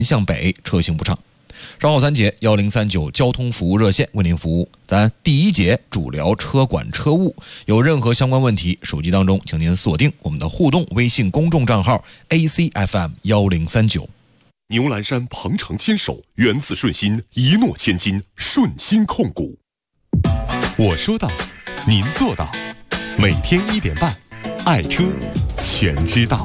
向北车行不畅。稍后3节1039交通服务热线为您服务。咱第1节主聊车管车务，有任何相关问题，手机当中请您锁定我们的互动微信公众账号 ACFM1039。 牛栏山鹏程坚守，源自顺心，一诺千金，顺心控股。我说到，您做到。每天1点半，爱车全知道。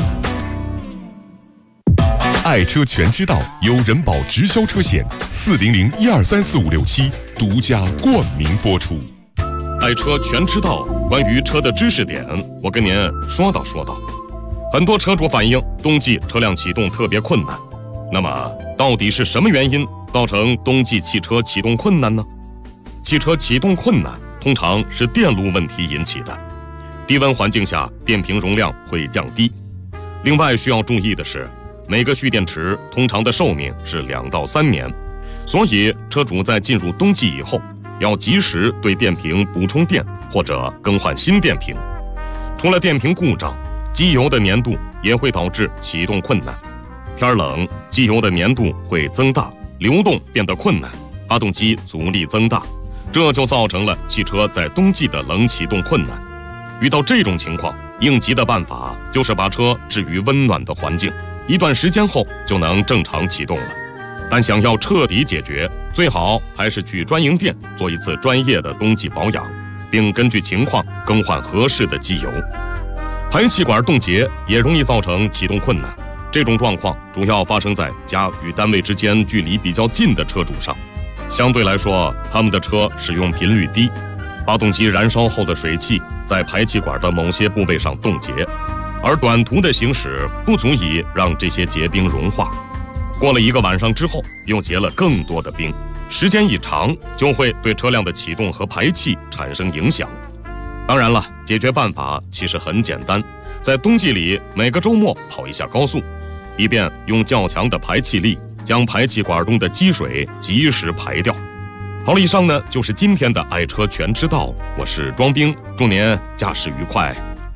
爱车全知道由人保直销车险400-1234567独家冠名播出。爱车全知道，关于车的知识点，我跟您说道。很多车主反映冬季车辆启动特别困难，那么到底是什么原因造成冬季汽车启动困难呢？汽车启动困难通常是电路问题引起的，低温环境下电瓶容量会降低。另外需要注意的是，每个蓄电池通常的寿命是2到3年，所以车主在进入冬季以后，要及时对电瓶补充电或者更换新电瓶。除了电瓶故障，机油的粘度也会导致启动困难。天冷，机油的粘度会增大，流动变得困难，发动机阻力增大，这就造成了汽车在冬季的冷启动困难。遇到这种情况，应急的办法就是把车置于温暖的环境，一段时间后就能正常启动了。但想要彻底解决，最好还是去专营店做一次专业的冬季保养，并根据情况更换合适的机油。排气管冻结也容易造成启动困难，这种状况主要发生在家与单位之间距离比较近的车主上。相对来说，他们的车使用频率低，发动机燃烧后的水汽在排气管的某些部位上冻结，而短途的行驶不足以让这些结冰融化。过了1个晚上之后，又结了更多的冰，时间一长就会对车辆的启动和排气产生影响。当然了，解决办法其实很简单，在冬季里每个周末跑一下高速，以便用较强的排气力将排气管中的积水及时排掉。好了，以上呢就是今天的爱车全知道，我是庄兵，祝您驾驶愉快。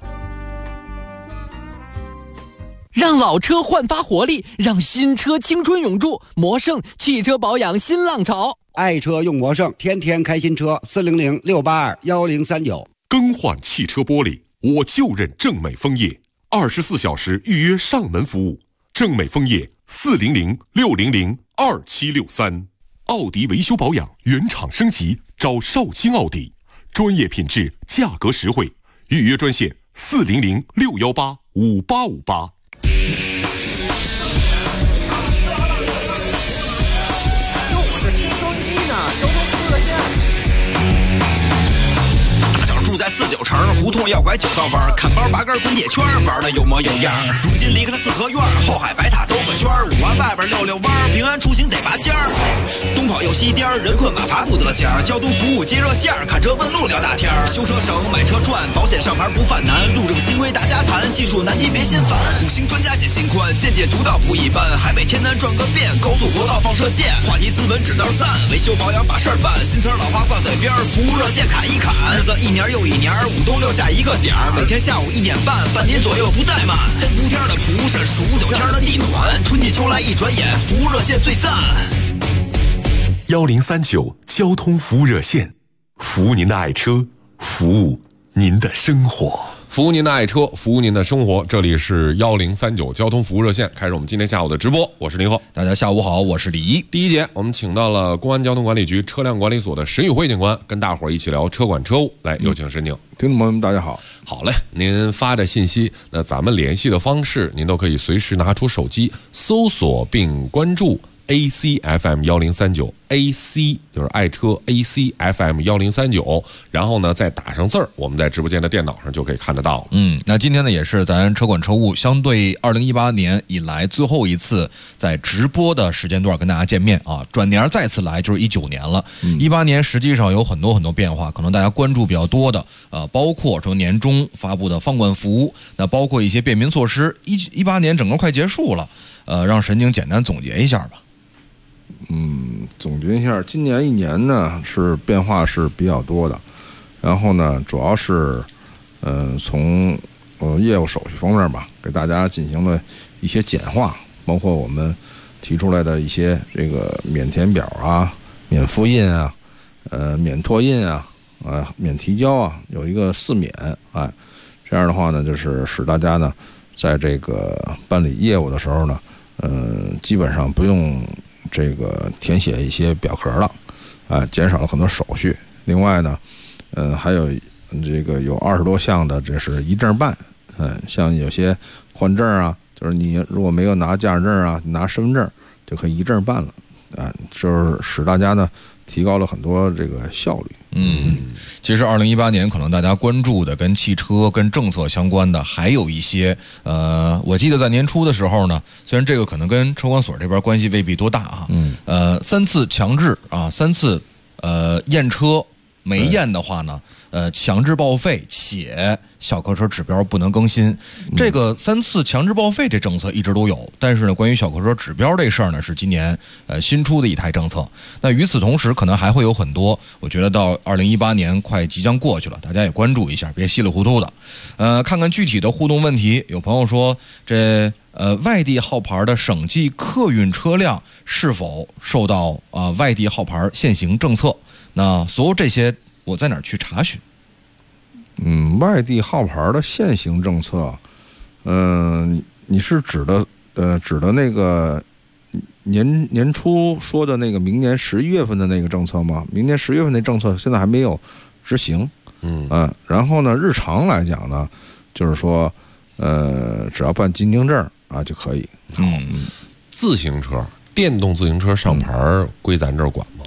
让老车焕发活力，让新车青春永驻。魔胜汽车保养新浪潮， 爱车用魔胜，天天开新车。400-682-1039。 更换汽车玻璃，我就认正美枫叶，24小时预约上门服务。正美枫叶400-600-2763。奥迪维修保养原厂升级，找少卿奥迪，专业品质，价格实惠。预约专线400-618-5858。 住在49城，胡同要拐9道弯，看包拔根滚铁圈，玩的有模有样。如今离开了四合院，后海白塔兜个圈，5环外边溜弯，平安出行得拔尖儿。东跑右西颠，人困马乏不得闲。交通服务接热线，看车问路聊大天。修车省，买车赚，保险上牌不犯难。路政新规大家谈，技术难题别心烦。5星专家解心宽，见解独到不一般。海北天南转个遍，高速国道放射线。话题斯文指道赞，维修保养把事儿办。新词老话挂嘴边，服务热线砍一砍。日子一年又一年，5冬6夏一个点儿，每天下午1点半，半年左右不怠慢。3伏天的蒲扇，数9天的地暖，春季秋来一转眼，服务热线最赞。 1039交通服务热线，服务您的爱车，服务您的生活。 服务您的爱车，服务您的生活。这里是1039交通服务热线，开始我们今天下午的直播。我是林浩， 大家下午好，我是李一。 第1节，我们请到了公安交通管理局车辆管理所的沈宇慧警官，跟大伙儿一起聊车管车务。来，有请沈警。 听众朋友们，大家好。 好嘞，您发的信息，那咱们联系的方式，您都可以随时拿出手机搜索并关注 ACFM 1039 AC 就是爱车 ACFM 1039，然后呢再打上字儿，我们在直播间的电脑上就可以看得到了。 那今天呢也是咱车管车务相对2018年以来最后一次在直播的时间段跟大家见面啊，转年再次来就是19年了。18年实际上有很多变化，可能大家关注比较多的包括说年终发布的放管服，那包括一些便民措施。18年整个快结束了，让沈警简单总结一下吧。 总结一下，今年1年呢是变化是比较多的，然后呢主要是从业务手续方面吧，给大家进行了一些简化，包括我们提出来的一些这个免填表啊、免复印啊、免拓印啊、免提交啊，有一个4免，这样的话呢，就是使大家呢在这个办理业务的时候呢，基本上不用这个填写一些表格了，减少了很多手续。另外呢，还有这个有20多项的，这是一证办，像有些换证啊，就是你如果没有拿驾驶证啊，你拿身份证就可以一证办了，就是使大家呢提高了很多这个效率。 其实2018年可能大家关注的跟汽车、跟政策相关的还有一些，我记得在年初的时候呢，虽然这个可能跟车管所这边关系未必多大啊，3次强制啊，3次验车没验的话呢，强制报废，且小客车指标不能更新。这个3次强制报废这政策一直都有，但是呢，关于小客车指标这事儿呢，是今年新出的一台政策。那与此同时，可能还会有很多，我觉得到2018年快即将过去了，大家也关注一下，别稀里糊涂的。看看具体的互动问题。有朋友说，这外地号牌的省际客运车辆是否受到外地号牌限行政策？那所有这些我在哪儿去查询？ 外地号牌的限行政策，你是指的那个年初说的那个明年11月份的那个政策吗？明年11月份那政策现在还没有执行。然后呢，日常来讲呢，就是说，只要办金丁证就可以。 自行车、电动自行车上牌归咱这儿管吗？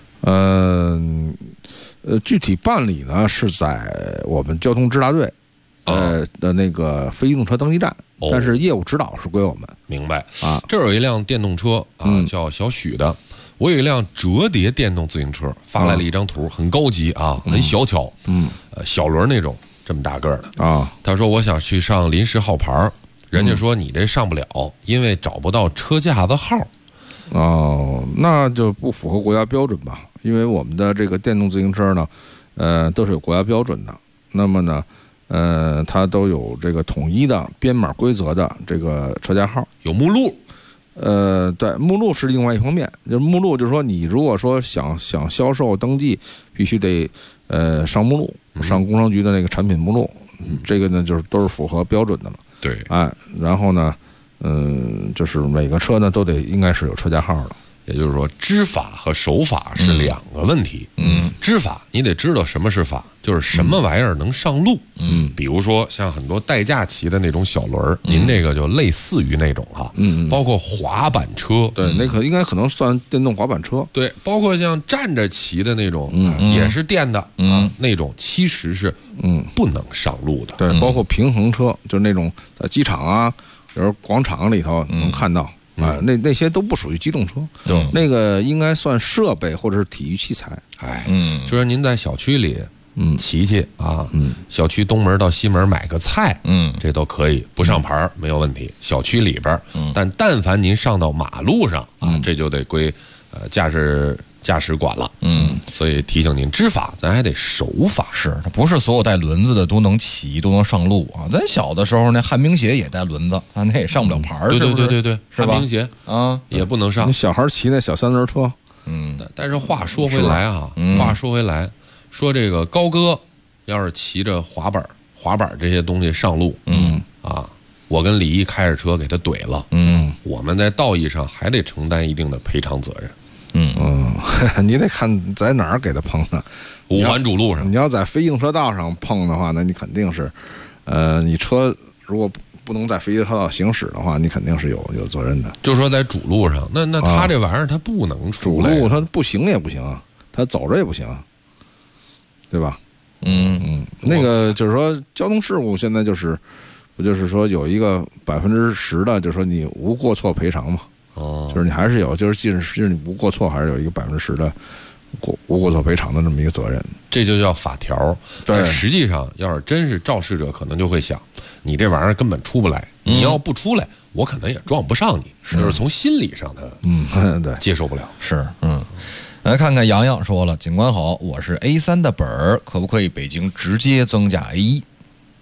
具体办理呢是在我们交通支大队的那个非机动车登记站，但是业务指导是归我们。 明白啊。这有一辆电动车叫小许的，我有一辆折叠电动自行车，发来了一张图，很高级啊，很小巧，小轮那种，这么大个的啊。他说我想去上临时号牌，人家说你这上不了，因为找不到车架子号。 那就不符合国家标准吧？因为我们的这个电动自行车呢，都是有国家标准的。那么呢，它都有这个统一的编码规则的这个车架号， 有目录。 对，目录是另外一方面。就是目录，就是说你如果说想销售登记，必须得上目录，上工商局的那个产品目录。这个呢，就是都是符合标准的了。 对， 然后呢，就是每个车呢都得应该是有车架号的。 也就是说，知法和守法是两个问题。知法你得知道什么是法，就是什么玩意儿能上路。比如说像很多代驾骑的那种小轮，您这个就类似于那种哈。包括滑板车， 对，那应该可能算电动滑板车。 对，包括像站着骑的那种，也是电的那种，其实是不能上路的。 对，包括平衡车，就是那种在机场啊，比如广场里头能看到。那些都不属于机动车，那个应该算设备或者是体育器材。 就说您在小区里骑去啊，小区东门到西门买个菜，这都可以，不上牌没有问题。小区里边，但凡您上到马路上啊，这就得归驾驶管了。所以提醒您，知法咱还得守法。 是，它不是所有带轮子的都能骑都能上路啊。咱小的时候那旱冰鞋也带轮子啊，那也上不了牌儿。 对， 是吧？ 旱冰鞋啊也不能上。 你小孩骑那小3轮车， 但是话说回来啊，说这个高哥要是骑着滑板这些东西上路，我跟李毅开着车给他怼了，我们在道义上还得承担一定的赔偿责任。 你得看在哪儿给他碰的。 5环主路上， 你要在非机动车道上碰的话，那你肯定是，你车如果不能在非机动车道行驶的话，你肯定是有责任的。 就说在主路上，那他这玩意儿他不能出来， 主路他不行也不行啊，他走着也不行，对吧？那个就是说交通事故现在不就是说有一个10%的，就是说你无过错赔偿嘛。就是你还是有，就是即使你无过错，还是有一个10%的无过错赔偿的这么一个责任。 这就叫法条。但实际上，要是真是肇事者，可能就会想，你这玩意儿根本出不来，你要不出来，我可能也撞不上你。就是从心理上的对接受不了。 是来看看洋洋说了，警官好，我是 A3 的本儿，可不可以北京直接增加 A1？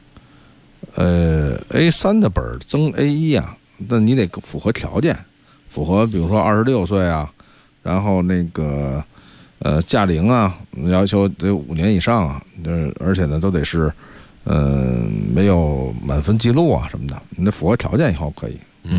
A3 的本儿增 A1 啊，那你得符合条件。 符合比如说26岁啊，然后那个驾龄啊，要求得5年以上啊，而且呢都得是没有满分记录啊什么的，你得符合条件以后可以。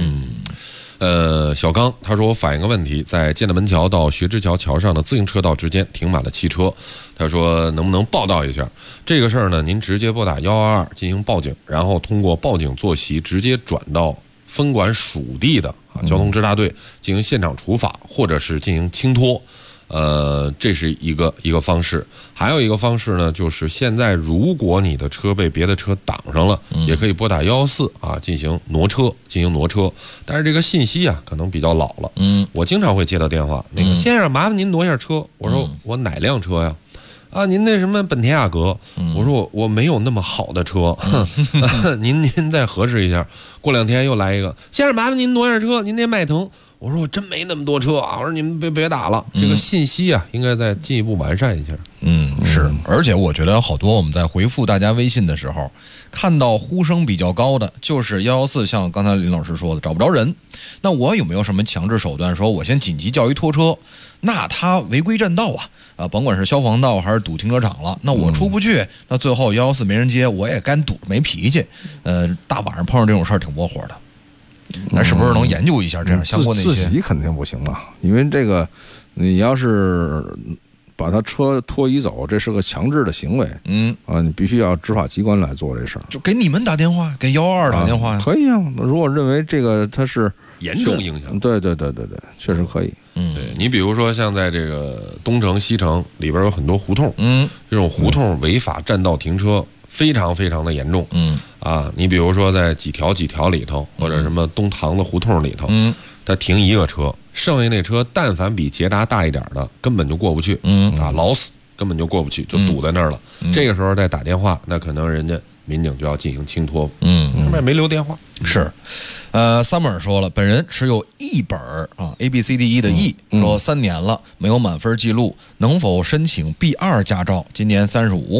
小刚他说我反映个问题，在建德门桥到学之桥桥上的自行车道之间停满了汽车，他说能不能报道一下这个事儿呢？您直接拨打122进行报警，然后通过报警坐席直接转到分管属地的交通支大队进行现场处罚，或者是进行轻拖。这是一个方式。还有一个方式呢，就是现在如果你的车被别的车挡上了，也可以拨打114啊，进行挪车。但是这个信息啊，可能比较老了。我经常会接到电话，那个先生，麻烦您挪一下车。我说我哪辆车呀？啊，您那什么本田雅阁？我说我没有那么好的车，您再核实一下。过2天又来一个，先生，麻烦您挪一下车，您那迈腾。我说我真没那么多车啊！我说你们别打了，这个信息啊，应该再进一步完善一下。 是，而且我觉得好多我们在回复大家微信的时候，看到呼声比较高的，就是114，像刚才林老师说的，找不着人。那我有没有什么强制手段，说我先紧急叫一拖车？那他违规占道啊，甭管是消防道还是堵停车场了，那我出不去，那最后114没人接，我也干堵，没脾气。大晚上碰上这种事儿挺窝火的。那是不是能研究一下这样相关的一些？ 自己肯定不行啊，因为这个，你要是把他车拖移走，这是个强制的行为。你必须要执法机关来做这事儿。 就给你们打电话，给122打电话呀。 可以啊，如果认为这个它是严重影响， 对，确实可以。 对你比如说像在这个东城、西城里边有很多胡同，这种胡同违法占道停车非常非常的严重。你比如说在几条里头，或者什么东塘子胡同里头，他停一个车，剩下那车但凡比捷达大一点的，根本就过不去。老死根本就过不去，就堵在那儿了。这个时候再打电话，那可能人家民警就要进行轻拖。没留电话。 是。Summer 说了，本人持有1本ABCDE 的 E，说3年了没有满分记录，能否申请 B2 驾照？今年35。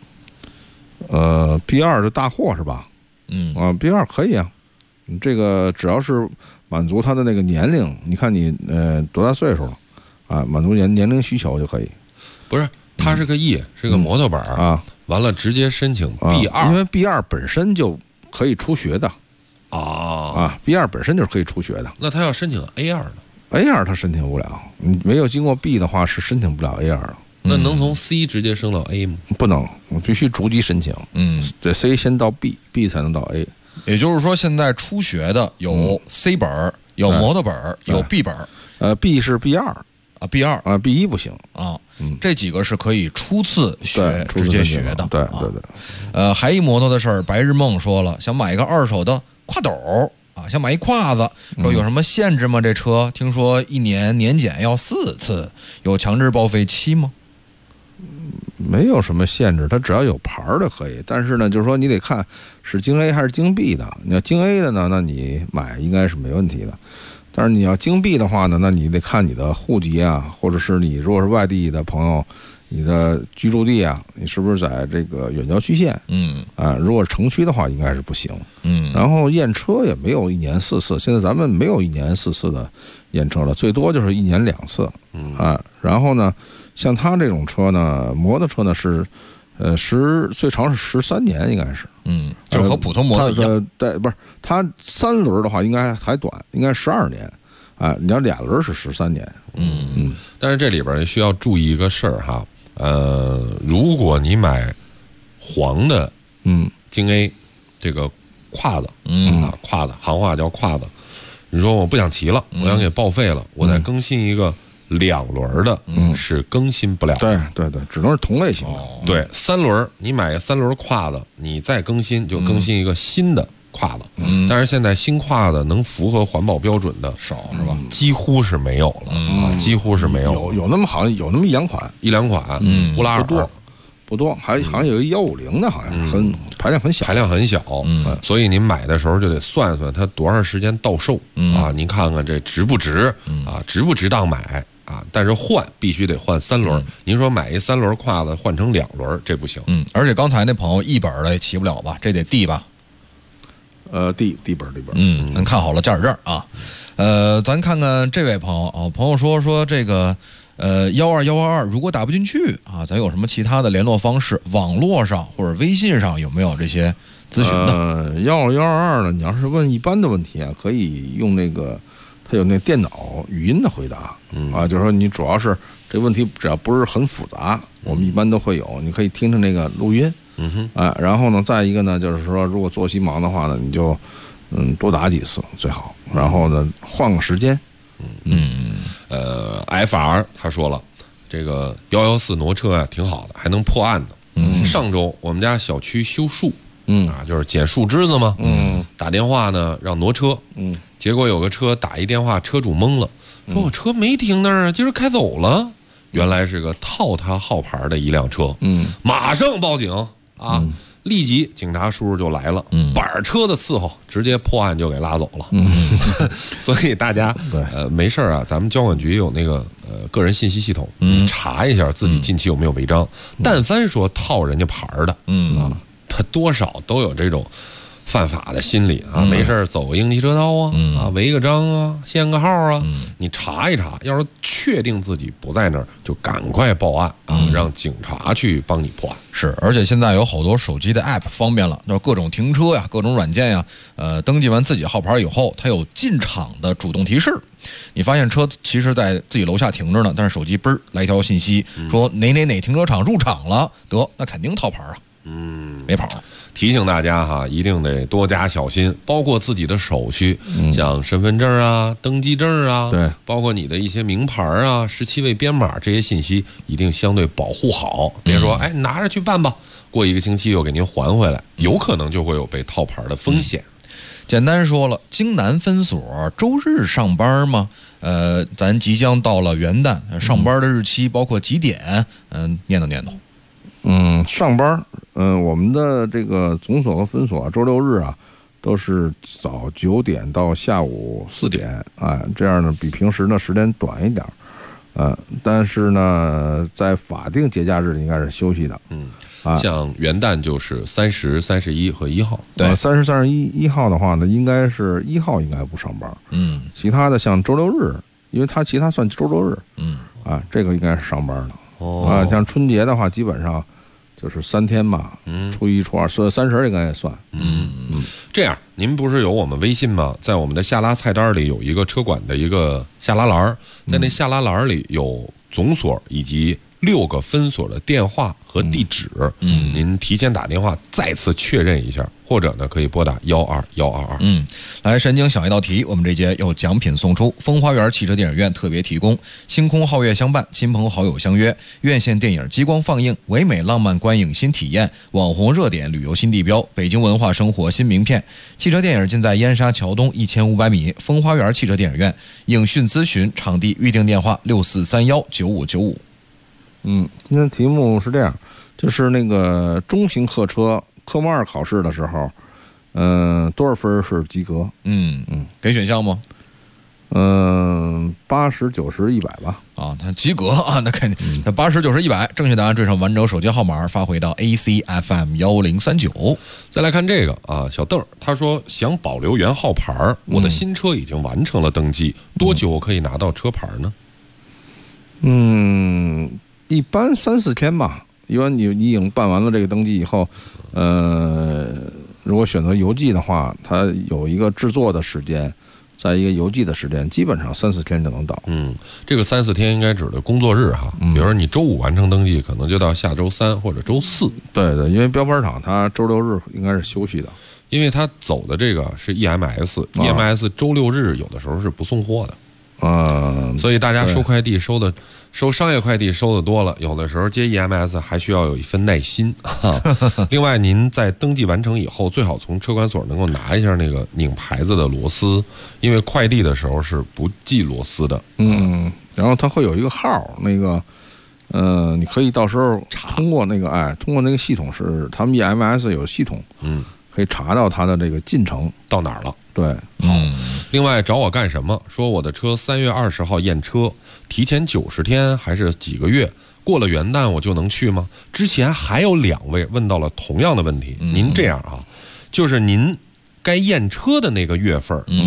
B2 是大货是吧？B2 可以啊，这个只要是满足他的那个年龄，你看你多大岁数了啊？满足年龄需求就可以。 不是，它是个 E，是个摩托本啊。完了直接申请 B2， 因为 B2 本身就可以出学的。B2 本身就是可以出学的。 那他要申请 A2 呢 ？A2 他申请不了，你没有经过 B 的话是申请不了 A2 的。 那能从 C 直接升到 A 吗？ 不能，我必须逐级申请。在 C 先到 B 才能到 A。 也就是说，现在初学的有 C 本，有摩托本，有 B 本。 B 是 B2 啊 ，B2 啊，B1不行啊。这几个是可以初次学直接学的。 对。 还一摩托的事儿，白日梦说了，想买一个2手的挎斗啊，想买一胯子，说有什么限制吗？这车听说1年年检要4次，有强制报废期吗？ 没有什么限制，它只要有牌的可以。但是呢，就是说你得看是京 A 还是京 B 的。你要京 A 的呢，那你买应该是没问题的。但是你要京 B 的话呢，那你得看你的户籍啊，或者是你如果是外地的朋友，你的居住地啊，你是不是在这个远郊区县？如果城区的话，应该是不行。然后验车也没有1年4次，现在咱们没有1年4次的验车了，最多就是1年2次。然后呢，像他这种车呢，摩托车呢是，最长是13年，应该是。 就和普通摩托一样。 对，不是，它3轮的话应该还短，应该12年。你要2轮是13年。 但是这里边需要注意一个事儿哈。如果你买黄的，京 A 这个胯子，胯子行话叫胯子，你说我不想骑了，我想给报废了，我再更新一个2轮的，是更新不了。 对，只能是同类型的。 对，3轮你买个3轮胯子，你再更新就更新一个新的胯子。但是现在新胯子能符合环保标准的少是吧？ 几乎是没有了几乎是没有。 有那么好像有那么1-2款， 乌拉尔不多，好像有一150的，好像排量很小， 所以您买的时候就得算算它多长时间到售您看看这值不值值不值当买但是必须得换3轮。您说买一3轮胯子换成2轮，这不行。 而且刚才那朋友1本的也骑不了吧？这得D吧？ D 本。 咱看好了驾驶证啊。 咱看看这位朋友啊，朋友说这个12122，如果打不进去啊，咱有什么其他的联络方式？网络上或者微信上有没有这些咨询的 ？12122呢，你要是问一般的问题啊，可以用那个，它有那电脑语音的回答，就是说你主要是这个问题只要不是很复杂，我们一般都会有，你可以听着那个录音，然后呢，再一个呢，就是说如果作息忙的话呢，你就多打几次最好，然后呢换个时间。 FR 他说了，这个114挪车啊挺好的，还能破案的。上周我们家小区修树，就是捡树枝子嘛，打电话呢让挪车，结果有个车打一电话，车主懵了，说我车没停那儿啊，今儿开走了。原来是个套他号牌的一辆车，马上报警啊！立即警察叔叔就来了，板车的伺候，直接破案就给拉走了。所以大家没事啊，咱们交管局有那个个人信息系统，你查一下自己近期有没有违章。但凡说套人家牌的，他多少都有这种犯法的心理啊，没事走个应急车道啊，违个章啊，限个号啊，你查一查，要是确定自己不在那儿，就赶快报案啊，让警察去帮你破案。 是，而且现在有好多手机的 app 方便了，就是各种停车呀，各种软件呀，登记完自己号牌以后，它有进场的主动提示。你发现车其实在自己楼下停着呢，但是手机嘣来一条信息，说哪停车场入场了，得那肯定套牌啊。没跑。 提醒大家哈，一定得多加小心，包括自己的手续，像身份证啊、登记证啊， 对， 包括你的一些名牌啊、17位编码这些信息，一定相对保护好。别说哎拿着去办吧，过一个星期又给您还回来，有可能就会有被套牌的风险。 简单说了，京南分所周日上班吗？咱即将到了元旦，上班的日期包括几点？念叨念叨。 上班，我们的这个总所和分所周六日啊，都是早9点到下午4点，这样呢比平时呢时间短一点，但是呢在法定节假日应该是休息的， 像元旦就是30、31和1号， 对，30、31号的话呢，应该是1号应该不上班，其他的像周六日，因为它其他算周六日，这个应该是上班的。像春节的话，基本上就是3天吧，初一、初二，所以30应该也算。 这样，您不是有我们微信吗？在我们的下拉菜单里有一个车管的一个下拉栏，在那下拉栏里有总所以及6个分所的电话和地址，您提前打电话再次确认一下，或者呢可以拨打12122。 来，神经想一道题，我们这节有奖品送出，风花园汽车电影院特别提供，星空皓月相伴，亲朋好友相约，院线电影激光放映，唯美浪漫观影新体验，网红热点旅游新地标，北京文化生活新名片。汽车电影尽在燕莎桥东1500米，风花园汽车电影院。影讯咨询场地预订电话64319595。 今天题目是这样，就是那个中型客车科目2考试的时候，多少分是及格？ 给选项吗 ？80、90、100吧。 他及格啊，那肯定。那80、90、100，正确答案缀上完整手机号码，发回到 ACFM 1039。 再来看这个啊，小邓他说想保留原号牌，我的新车已经完成了登记，多久可以拿到车牌呢？ 一般3、4天吧。因为你已经办完了这个登记以后，如果选择邮寄的话，它有一个制作的时间，在一个邮寄的时间，基本上3、4天就能到。 这个3、4天应该指的工作日哈。比如说你周5完成登记，可能就到下周3或者周4。 对，因为标牌厂它周六日应该是休息的， 因为它走的这个是 EMS，EMS 周六日有的时候是不送货的。所以大家收快递收商业快递收的多了，有的时候接 EMS 还需要有一份耐心。另外，您在登记完成以后，最好从车管所能够拿一下那个拧牌子的螺丝，因为快递的时候是不系螺丝的。 然后它会有一个号，那个你可以到时候通过那个系统，是他们 EMS 有系统，可以查到它的这个进程到哪儿了。 对， 好。另外找我干什么？说我的车3月20号验车，提前90天还是几个月？过了元旦我就能去吗？之前还有2位问到了同样的问题。您这样啊，就是您该验车的那个月份，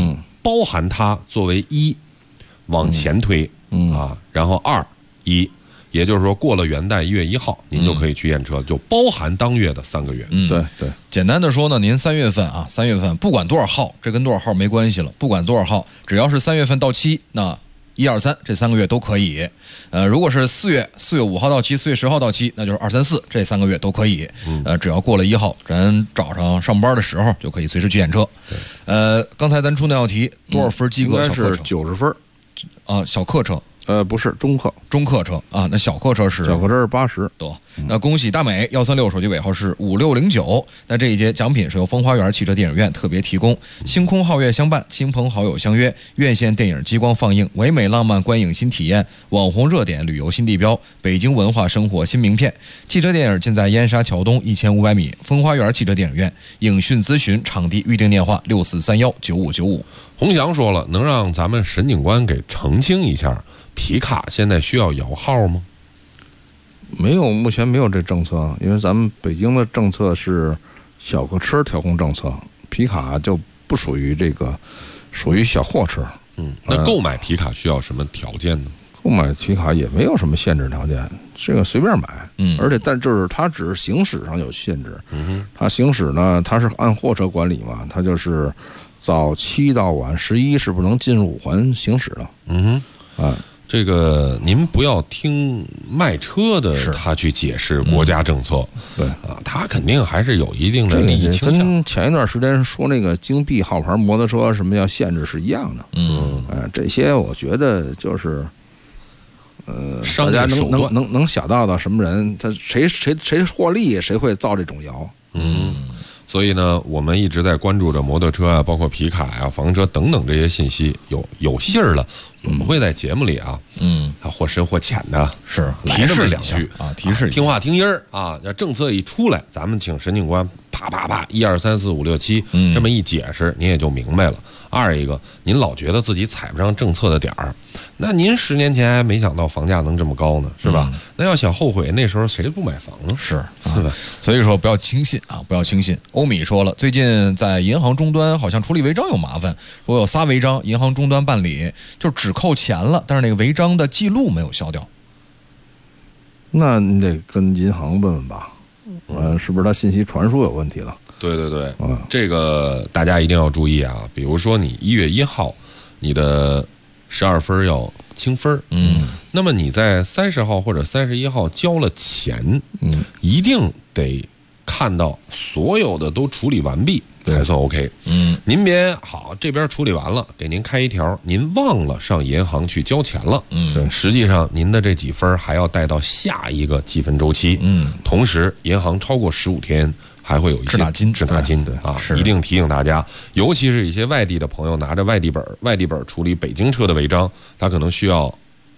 包含它作为1往前推啊，然后2、1，也就是说过了元旦1月1号，您就可以去验车，就包含当月的3个月。 对对， 简单的说呢，您3月份不管多少号，这跟多少号没关系了，不管多少号，只要是3月份到期，那1、2、3这3个月都可以。如果是4月5号到期，4月10号到期，那就是2、3、4这3个月都可以。只要过了1号，咱早上上班的时候就可以随时去验车。刚才咱出那道题，多少分及格？ 应该是90分啊，小客车。 不是中客车啊，那小客车是 80。 得，那恭喜大美136，手机尾号是5609。那这一节奖品是由风花园汽车电影院特别提供，星空皓月相伴，亲朋好友相约，院线电影激光放映，唯美浪漫观影新体验，网红热点旅游新地标，北京文化生活新名片。汽车电影尽在燕莎桥东1500米风花园汽车电影院。影讯咨询场地预订电话64319595。 洪翔说了，能让咱们沈警官给澄清一下，皮卡现在需要摇号吗？ 没有，目前没有这政策，因为咱们北京的政策是小客车调控政策，皮卡就不属于这个，属于小货车。 那购买皮卡需要什么条件呢？ 购买皮卡也没有什么限制条件，这个随便买。而且但就是它只是行驶上有限制。它行驶呢，它是按货车管理嘛，它就是早7到晚11是不能进入5环行驶的。 这个您不要听卖车的他去解释国家政策， 对啊，他肯定还是有一定的利益倾向。 跟前一段时间说那个京 B 号牌摩托车什么要限制是一样的。这些我觉得就是大家能想到什么人，他谁获利，谁会造这种谣。 所以呢，我们一直在关注着摩托车啊，包括皮卡呀、房车等等这些信息，有信儿了，我们会在节目里或深或浅的提示两句提示听话听音儿啊。政策一出来，咱们请沈警官啪1、2、3、4、5、6、7这么一解释，您也就明白了。二一个，您老觉得自己踩不上政策的点儿，那您10年前还没想到房价能这么高呢，是吧？那要想后悔，那时候谁不买房呢？ 是吧？所以说不要轻信啊，不要轻信。欧米说了，最近在银行终端好像处理违章有麻烦，说有仨违章，银行终端办理就只扣钱了，但是那个违章的记录没有消掉。 那你得跟银行问问吧，是不是他信息传输有问题了？ 对，这个大家一定要注意啊。比如说你1月1号，你的12分要清分，那么你在30号或者31号交了钱，一定得看到所有的都处理完毕才算 OK。您别这边处理完了，给您开一条，您忘了上银行去交钱了，实际上您的这几分还要带到下一个计分周期，同时银行超过15天还会有一些滞纳金啊，一定提醒大家，尤其是一些外地的朋友拿着外地本处理北京车的违章，他可能需要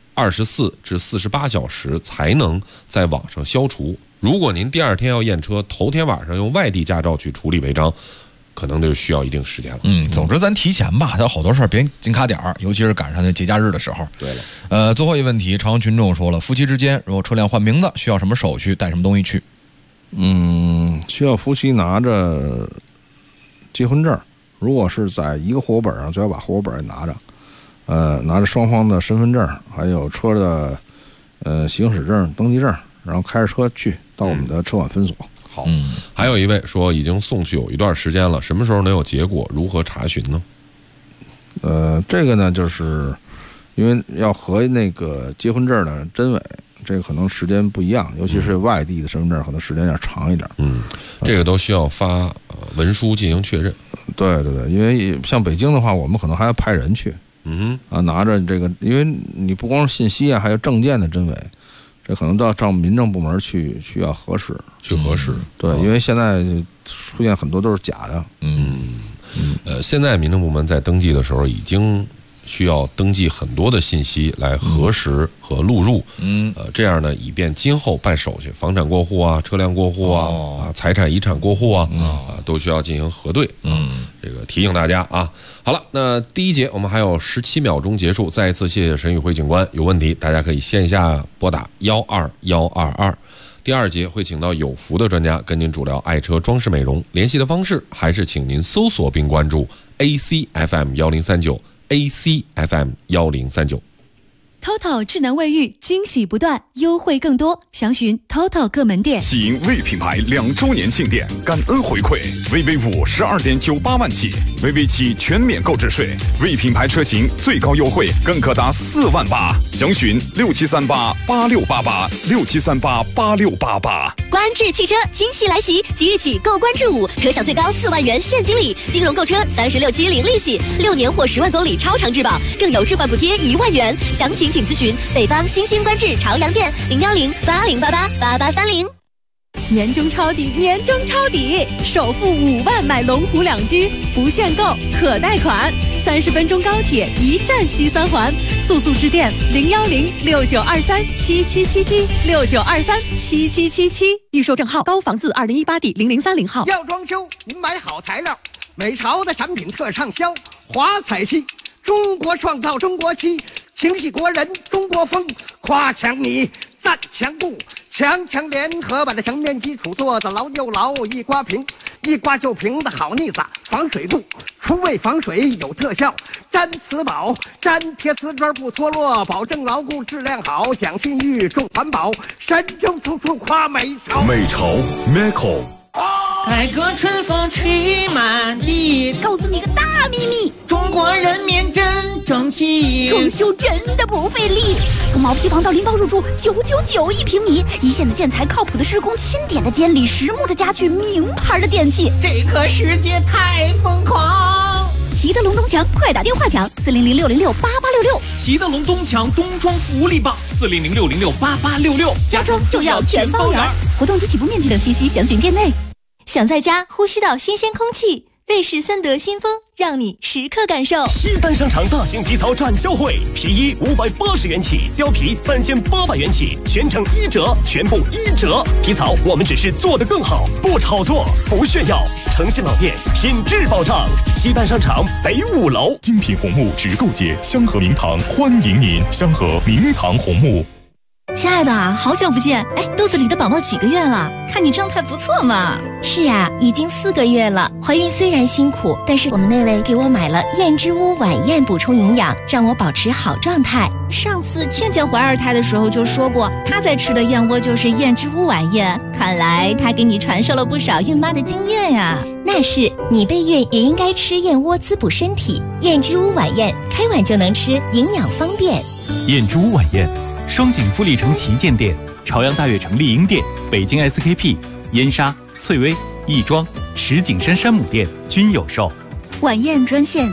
24至48小时才能在网上消除。如果您第2天要验车，头天晚上用外地驾照去处理违章，可能就需要一定时间了。 总之咱提前吧，他好多事儿别紧卡点儿，尤其是赶上那节假日的时候。 对了， 最后一个问题，朝阳群众说了，夫妻之间如果车辆换名字，需要什么手续，带什么东西去？ 需要夫妻拿着结婚证，如果是在一个户口本上，最好把户口本也拿着，拿着双方的身份证，还有车的行驶证、登记证，然后开着车去到我们的车管分所。 好，还有一位说已经送去有一段时间了，什么时候能有结果？如何查询呢？ 这个呢，就是因为要核那个结婚证的真伪。这个可能时间不一样，尤其是外地的身份证，可能时间要长一点。 这个都需要发文书进行确认。 对，因为像北京的话，我们可能还要派人去。拿着这个，因为你不光是信息啊，还有证件的真伪，这可能到上民政部门去需要核实。对，因为现在出现很多都是假的。 现在民政部门在登记的时候已经需要登记很多的信息来核实和录入，这样呢，以便今后办手续，房产过户啊、车辆过户啊、财产遗产过户啊，都需要进行核对。这个提醒大家啊。好了，那第一节我们还有17秒钟结束，再一次谢谢沈宇辉警官。有问题大家可以线下拨打12122。第2节会请到有福的专家跟您主聊爱车装饰美容，联系的方式还是请您搜索并关注 ，ACFM1039，ACFM1039。 TOTO 智能卫浴惊喜不断，优惠更多，详询 TOTO 各门店。 喜迎魏品牌2周年庆典，感恩回馈 ，VV5 12.98万起，VV7全免购置税，魏品牌车型最高优惠更可达4万8，详询67388688，67388688。 观致汽车惊喜来袭，即日起购观致5可享最高4万元现金礼，金融购车36期零利息，6年或10万公里超长质保，更有置换补贴1万元。详情请咨询北方新兴观致朝阳店01080888830。 年终抄底，年终抄底！首付5万买龙湖2居，不限购，可贷款，30分钟高铁一站西3环，速致电01069237777，69237777。预售证号高房字2018D0030号。 要装修，您买好材料，美潮的产品特畅销，华彩漆，中国创造中国漆，情系国人中国风，夸强你，赞强不。强联合把这墙面基础做得牢又牢，一刮平，一刮就平的好腻子，防水度，除味防水有特效，粘瓷宝，粘贴瓷砖不脱落，保证牢固质量好，讲信誉重环保，神州处处夸美潮。 美潮 Meco。 改革春风吹满地， 告诉你个大秘密， 中国人民真争气， 装修真的不费力。从毛坯房到拎包入住，999一平米，一线的建材，靠谱的施工，钦点的监理，实木的家具，名牌的电器， 这个世界太疯狂。 齐德龙东墙，快打电话抢400-606-8866。 齐德龙东墙冬装福利棒，400-606-8866， 家装就要全包圆。活动及起步面积等信息详询店内。想在家呼吸到新鲜空气，瑞士森德新风让你时刻感受。 西单商场大型皮草展销会，皮衣580元起，貂皮3800元起，全程1折，全部1折。皮草我们只是做得更好，不炒作，不炫耀，诚信老店，品质保障。西单商场北5楼， 精品红木直购节，香河明堂欢迎您，香河明堂红木。 亲爱的，好久不见！哎，肚子里的宝宝几个月了？看你状态不错嘛。 是啊，已经4个月了。怀孕虽然辛苦，但是我们那位给我买了燕之屋晚宴补充营养，让我保持好状态。 上次倩倩怀2胎的时候就说过，她在吃的燕窝就是燕之屋晚宴。看来她给你传授了不少孕妈的经验呀。 那是，你备孕也应该吃燕窝滋补身体。燕之屋晚宴，开碗就能吃，营养方便。 燕之屋晚宴。双井富力城旗舰店、朝阳大悦城丽婴店、北京 SKP、燕莎、翠微、亦庄、石景山山姆店均有售。 晚宴专线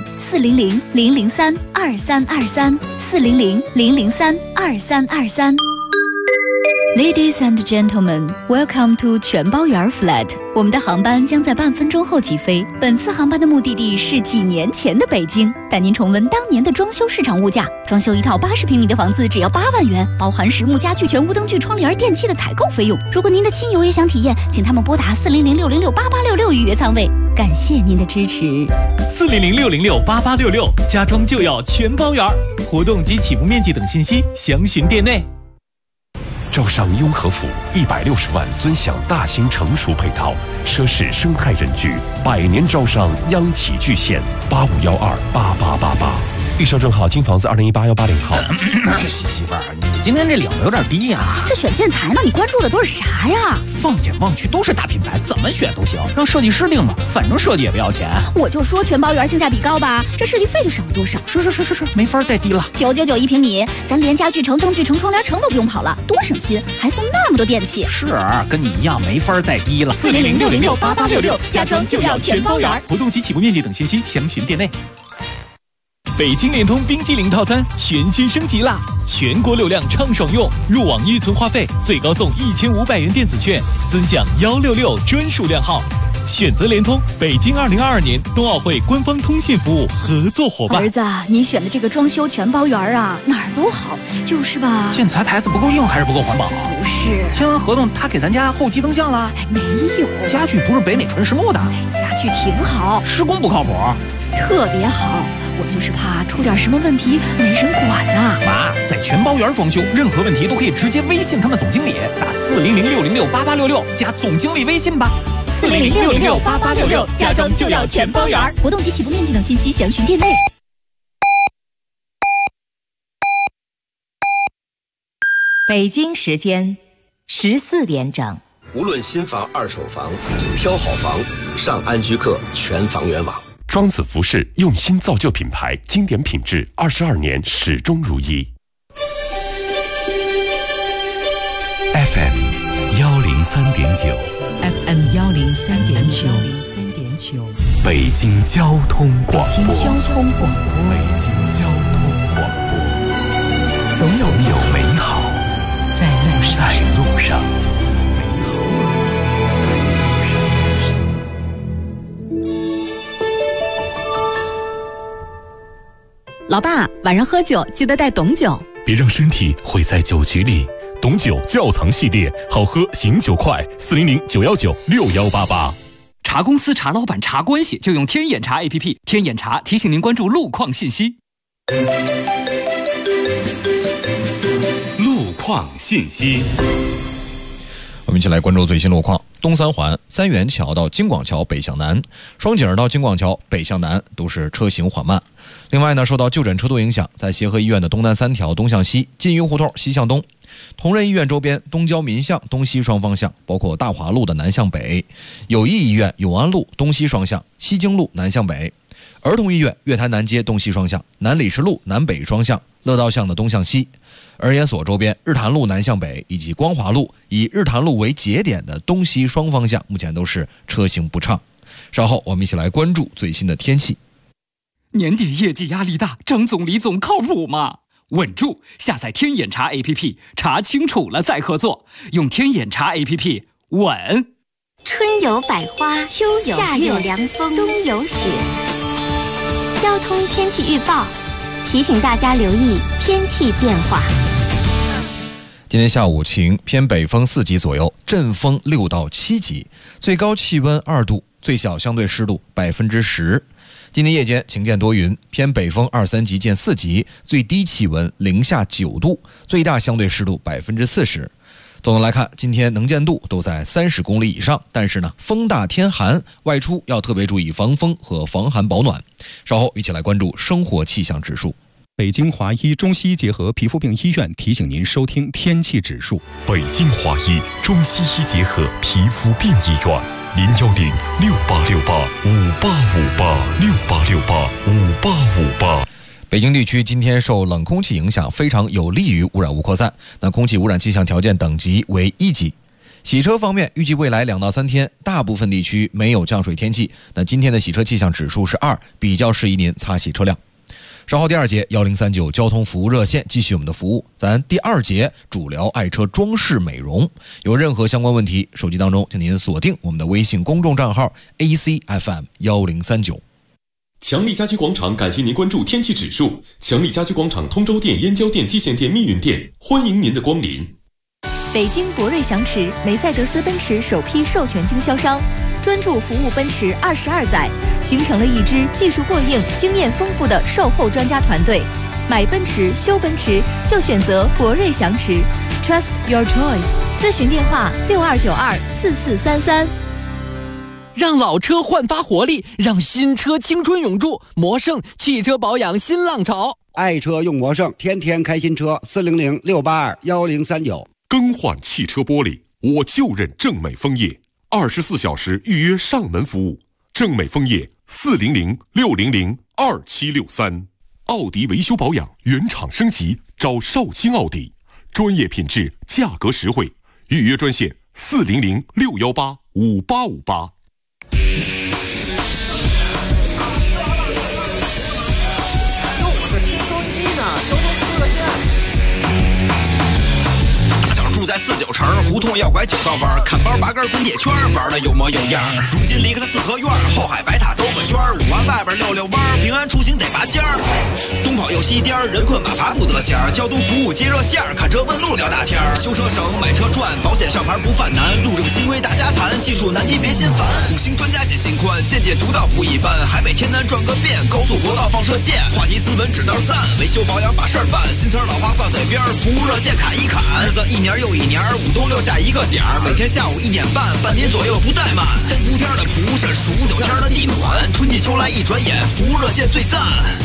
400-003-2323，400-003-2323。Ladies and gentlemen, welcome to 全包圆 Flat。我们的航班将在半分钟后起飞。本次航班的目的地是几年前的北京，带您重温当年的装修市场物价。装修一套80平米的房子只要8万元，包含实木家具、全屋灯具、窗帘、电器的采购费用。如果您的亲友也想体验，请他们拨打400-606-8866预约舱位。感谢您的支持。 400-606-8866，家装就要全包圆。活动及起步面积等信息详询店内。 招商雍和府160万尊享大型成熟配套，奢侈生态人居，100年招商央企巨献，85128888。预售证号金房子2018180号。 媳妇儿，你今天这领子有点低呀。 这选建材呢，你关注的都是啥呀？ 放眼望去都是大品牌，怎么选都行，让设计师定吧，反正设计也不要钱。 我就说全包圆性价比高吧，这设计费就省了多少？ 是，没法再低了。 999一平米，咱连家具城、灯具城、窗帘城都不用跑了，多省心，还送那么多电器。 是，跟你一样没法再低了。 400-606-8866，家装就要全包圆。 活动及起步面积等信息详询店内。北京联通冰激凌套餐全新升级啦！全国流量畅爽用，入网预存话费最高送1500元电子券，尊享166专属量号。选择联通，北京2022年冬奥会官方通信服务合作伙伴。 儿子，你选的这个装修全包圆啊，哪儿都好，就是吧？ 建材牌子不够硬还是不够环保？ 不是， 签完合同他给咱家后期增项了？ 没有， 家具不是北美纯实木的， 家具挺好， 施工不靠谱， 特别好。我就是怕出点什么问题没人管呐。 妈，在全包圆装修，任何问题都可以直接微信他们总经理，打400-606-8866加总经理微信吧。 400-606-8866，家装就要全包圆。活动及起步面积等信息详询店内。 北京时间14点整。 无论新房、二手房，挑好房上安居客全房源网。 庄子服饰用心造就品牌，经典品质22年始终如一。 FM 103.9 FM 103.9， 北京交通广播。 北京交通广播，总有美好在路上。 老爸，晚上喝酒记得带董酒， 别让身体毁在酒局里。董酒窖藏系列，好喝醒酒快，400-919-6188。 茶公司、茶老板、茶关系，就用天眼茶 APP。天眼茶提醒您关注路况信息。 路况信息。 我们一起来关注最新路况。东三环三元桥到京广桥北向南，双井到京广桥北向南都是车行缓慢。另外呢，受到就诊车多影响，在协和医院的东南3条东向西，金鱼胡同西向东，同仁医院周边东郊民巷东西双方向，包括大华路的南向北，友谊医院永安路东西双向，西京路南向北，儿童医院月坛南街东西双向，南礼士路南北双向，乐道巷的东向西，儿研所周边日坛路南向北以及光华路以日坛路为节点的东西双方向目前都是车行不畅。稍后我们一起来关注最新的天气。 年底业绩压力大，张总李总靠谱吗？稳住！下载天眼查 APP， 查清楚了再合作，用天眼查 APP 稳。 春有百花，秋有夏有凉风，冬有雪。交通天气预报提醒大家留意天气变化。 今天下午晴，偏北风4级左右，阵风6到7级，最高气温2度，最小相对湿度10%。今天夜间晴间多云，偏北风2、3级见4级，最低气温零下9度，最大相对湿度40%。总的来看，今天能见度都在30公里以上，但是呢，风大天寒，外出要特别注意防风和防寒保暖。稍后一起来关注生活气象指数。 北京华医中西医结合皮肤病医院提醒您收听天气指数。 北京华医中西医结合皮肤病医院，010-6868-5858，6868-5858。 北京地区今天受冷空气影响，非常有利于污染物扩散。那空气污染气象条件等级为1级。洗车方面，预计未来2到3天，大部分地区没有降水天气。那今天的洗车气象指数是2，比较适宜您擦洗车辆。稍后第2节1039交通服务热线继续我们的服务，咱第2节主聊爱车装饰美容。有任何相关问题，手机当中请您锁定我们的微信公众账号 ACFM 1039。 强力家居广场感谢您关注天气指数。强力家居广场通州店、燕郊店、蓟县店、密云店，欢迎您的光临。 北京博瑞祥驰，梅赛德斯奔驰首批授权经销商，专注服务奔驰22载，形成了一支技术过硬、经验丰富的售后专家团队。买奔驰、修奔驰就选择博瑞祥驰 ，Trust your choice。咨询电话62924433。 让老车焕发活力，让新车青春永驻。魔盛汽车保养新浪潮， 爱车用魔盛，天天开新车。400-682-1039。 更换汽车玻璃，我就认正美枫叶，24小时预约上门服务。正美枫叶400-600-2763。奥迪维修保养原厂升级，找绍兴奥迪，专业品质，价格实惠。预约专线400-618-5858。 住在49城，胡同要拐9道弯，看包拔根滚铁圈，玩的有模有样。如今离开了四合院，后海白塔兜个圈，5环外边溜溜弯，平安出行得拔尖儿。东跑又西颠，人困马乏不得闲儿。交通服务接热线，看车问路聊大天儿。修车省，买车赚，保险上牌不犯难。路政新规大家谈，技术难题别心烦。5星专家解心宽，见解独到不一般。海北天南转个遍，高速国道放射线，话题斯文指道赞，维修保养把事儿办。新词老话挂嘴边，服务热线砍一砍。日子一年又一年，5冬6夏下一个点儿，每天下午1点半，半年左右不怠慢。三伏天的蒲扇，数9天的地暖，春季秋来一转眼，服务热线最赞。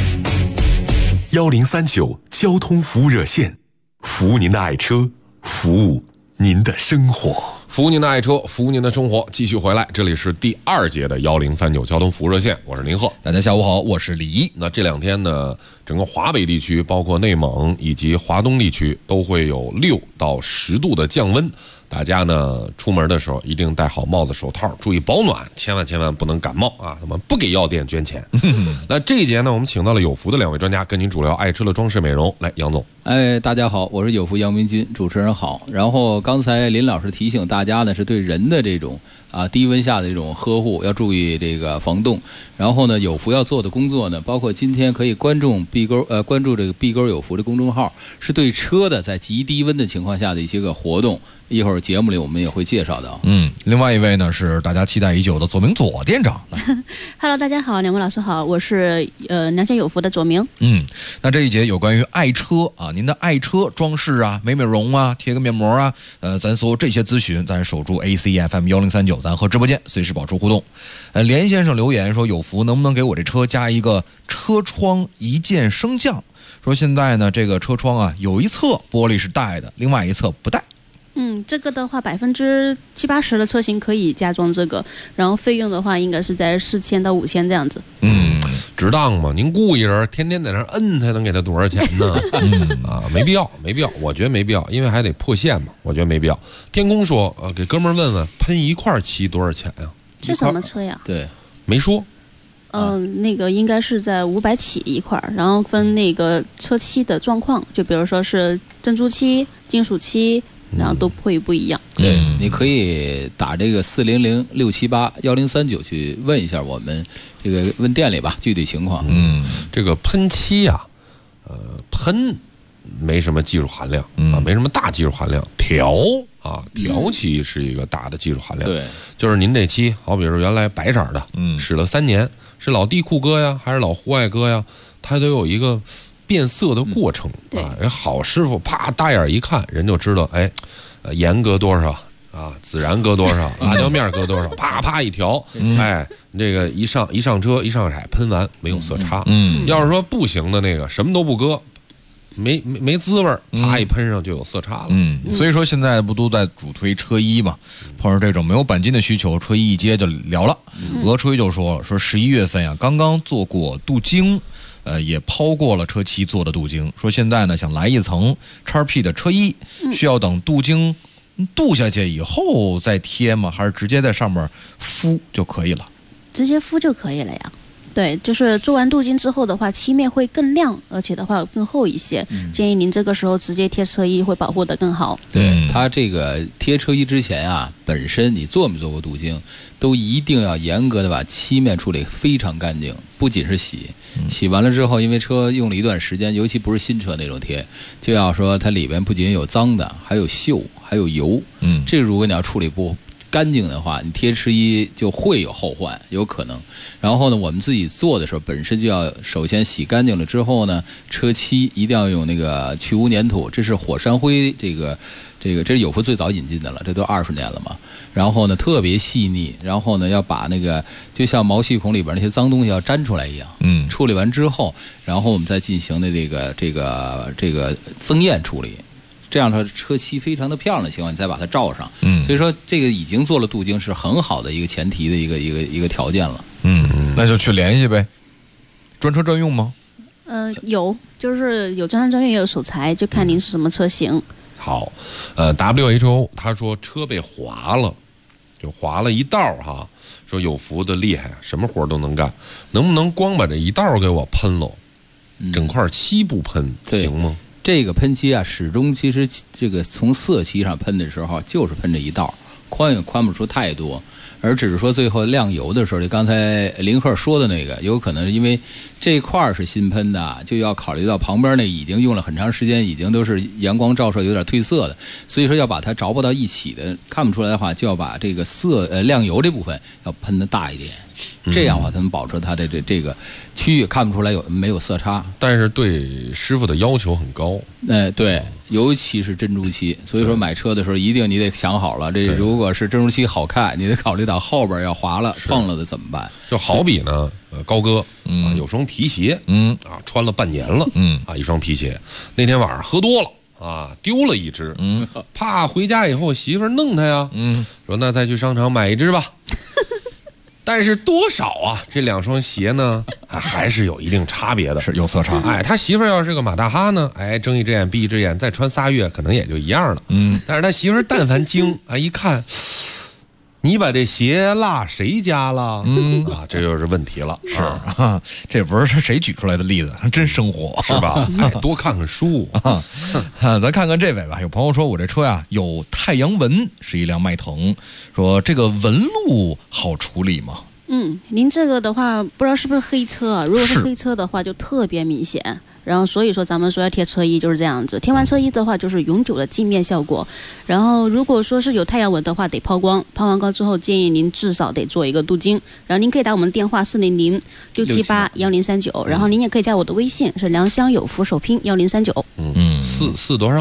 1039交通服务热线，服务您的爱车，服务您的生活。 服务您的爱车，服务您的生活。继续回来，这里是第2节的1039交通服务热线，我是林鹤。 大家下午好，我是李一。 那这2天呢，整个华北地区，包括内蒙以及华东地区，都会有6到10度的降温。大家呢出门的时候一定戴好帽子手套，注意保暖，千万不能感冒啊！他们不给药店捐钱。那这一节呢，我们请到了有福的2位专家，跟您主聊爱车的装饰美容。来，杨总。 大家好，我是有福杨明军，主持人好。然后刚才林老师提醒大家呢，是对人的这种低温下的这种呵护，要注意这个防冻。然后呢，有福要做的工作呢，包括今天可以关注这个碧沟有福的公众号，是对车的在极低温的情况下的一些个活动。一会儿节目里我们也会介绍到。 另外一位呢是大家期待已久的左明左店长。 Hello， 大家好，2位老师好，我是良乡有福的左明。 那这一节有关于爱车啊，您的爱车装饰啊、美容啊、贴个面膜啊，咱所有这些咨询，咱守住 ACFM 1039，咱和直播间随时保持互动。连先生留言说，有福能不能给我这车加一个车窗一键升降？说现在呢这个车窗啊，有一侧玻璃是带的，另外一侧不带。 这个的话，70%-80%的车型可以加装这个，然后费用的话应该是在4000到5000这样子。 值当吗？您雇一人天天在那摁，才能给他多少钱呢？没必要，我觉得没必要，因为还得破线嘛，我觉得没必要。天空说，给哥们儿问问，喷一块漆多少钱呀？ 是什么车呀？ 对， 没说。 那个应该是在500起一块，然后分那个车漆的状况，就比如说是珍珠漆、金属漆。然后都会不一样。 对，你可以打这个400-678-1039去问一下我们这个问店里吧，具体情况。 这个喷漆啊，喷没什么技术含量啊，没什么大技术含量。调漆是一个大的技术含量。 对， 就是您这漆，好比是原来白色的，使了3年，是老地库哥呀，还是老户外哥呀，它都有一个变色的过程啊，好师傅啪大眼一看，人就知道，盐搁多少啊，孜然搁多少，辣椒面搁多少，啪一调，这个一上车一上色喷完没有色差。要是说不行的那个什么都不搁，没滋味，啪一喷上就有色差了。 所以说现在不都在主推车衣嘛？碰上这种没有钣金的需求，车衣一接就聊了。俄吹就说11月份呀，刚刚做过镀晶。也抛过了车漆做的镀晶，说现在呢想来一层 XP 的车衣，需要等镀晶镀下去以后再贴吗？还是直接在上面敷就可以了？ 直接敷就可以了呀。对，就是做完镀金之后的话，漆面会更亮，而且的话更厚一些。建议您这个时候直接贴车衣，会保护得更好。 对，它这个贴车衣之前啊，本身你做没做过镀金，都一定要严格的把漆面处理非常干净，不仅是洗完了之后，因为车用了一段时间，尤其不是新车那种贴，就要说它里边不仅有脏的，还有锈，还有油。这如果你要处理不干净的话，你贴车衣就会有后患，有可能。然后呢，我们自己做的时候，本身就要首先洗干净了之后呢，车漆一定要用那个去污粘土，这是火山灰，这个这是有福最早引进的了，这都20年了嘛。然后呢，特别细腻，然后呢，要把那个就像毛细孔里边那些脏东西要粘出来一样。处理完之后，然后我们再进行的这个增艳处理。这样的车漆非常的漂亮的情况，你再把它罩上。所以说这个已经做了镀晶是很好的一个前提的一个条件了。 那就去联系呗。专车专用吗？ 有，就是有专车专用，也有手裁，就看您是什么车型。 好，WHO 他说车被划了，就划了一道哈，说有福的厉害，什么活都能干，能不能光把这一道给我喷喽？整块漆不喷行吗？ 这个喷漆啊，始终其实这个从色漆上喷的时候，就是喷这一道，宽也宽不出太多，而只是说最后亮油的时候，就刚才林鹤说的那个，有可能因为这块是新喷的，就要考虑到旁边那已经用了很长时间，已经都是阳光照射有点褪色的，所以说要把它着不到一起的，看不出来的话，就要把这个亮油这部分要喷的大一点。 这样的话才能保持它的这个区域看不出来没有色差。 但是对师傅的要求很高。 对，尤其是珍珠漆，所以说买车的时候一定你得想好了，这如果是珍珠漆好看，你得考虑到后边要划了碰了的怎么办？ 就好比呢，高哥有双皮鞋，穿了半年了，一双皮鞋，那天晚上喝多了。丢了一只，怕回家以后媳妇儿弄他呀，说那再去商场买一只吧。但是多少啊，这2双鞋呢，还是有一定差别的， 是有色差。 他媳妇儿要是个马大哈呢，睁一只眼闭一只眼，再穿3月可能也就一样了。但是他媳妇儿但凡精一看。你把这鞋落谁家了？这就是问题了。 是啊，这不是谁举出来的例子，真生活是吧？多看看书啊。咱看看这位吧。有朋友说我这车呀有太阳纹，是一辆迈腾，说这个纹路好处理吗？ 您这个的话，不知道是不是黑车啊？如果是黑车的话，就特别明显。然后所以说咱们说要贴车衣就是这样子，贴完车衣的话就是永久的镜面效果。然后如果说是有太阳纹的话，得抛光，抛完光之后建议您至少得做一个镀金。然后您可以打我们电话400-678-1039，然后您也可以加我的微信是良乡有福手拼1039。 4多少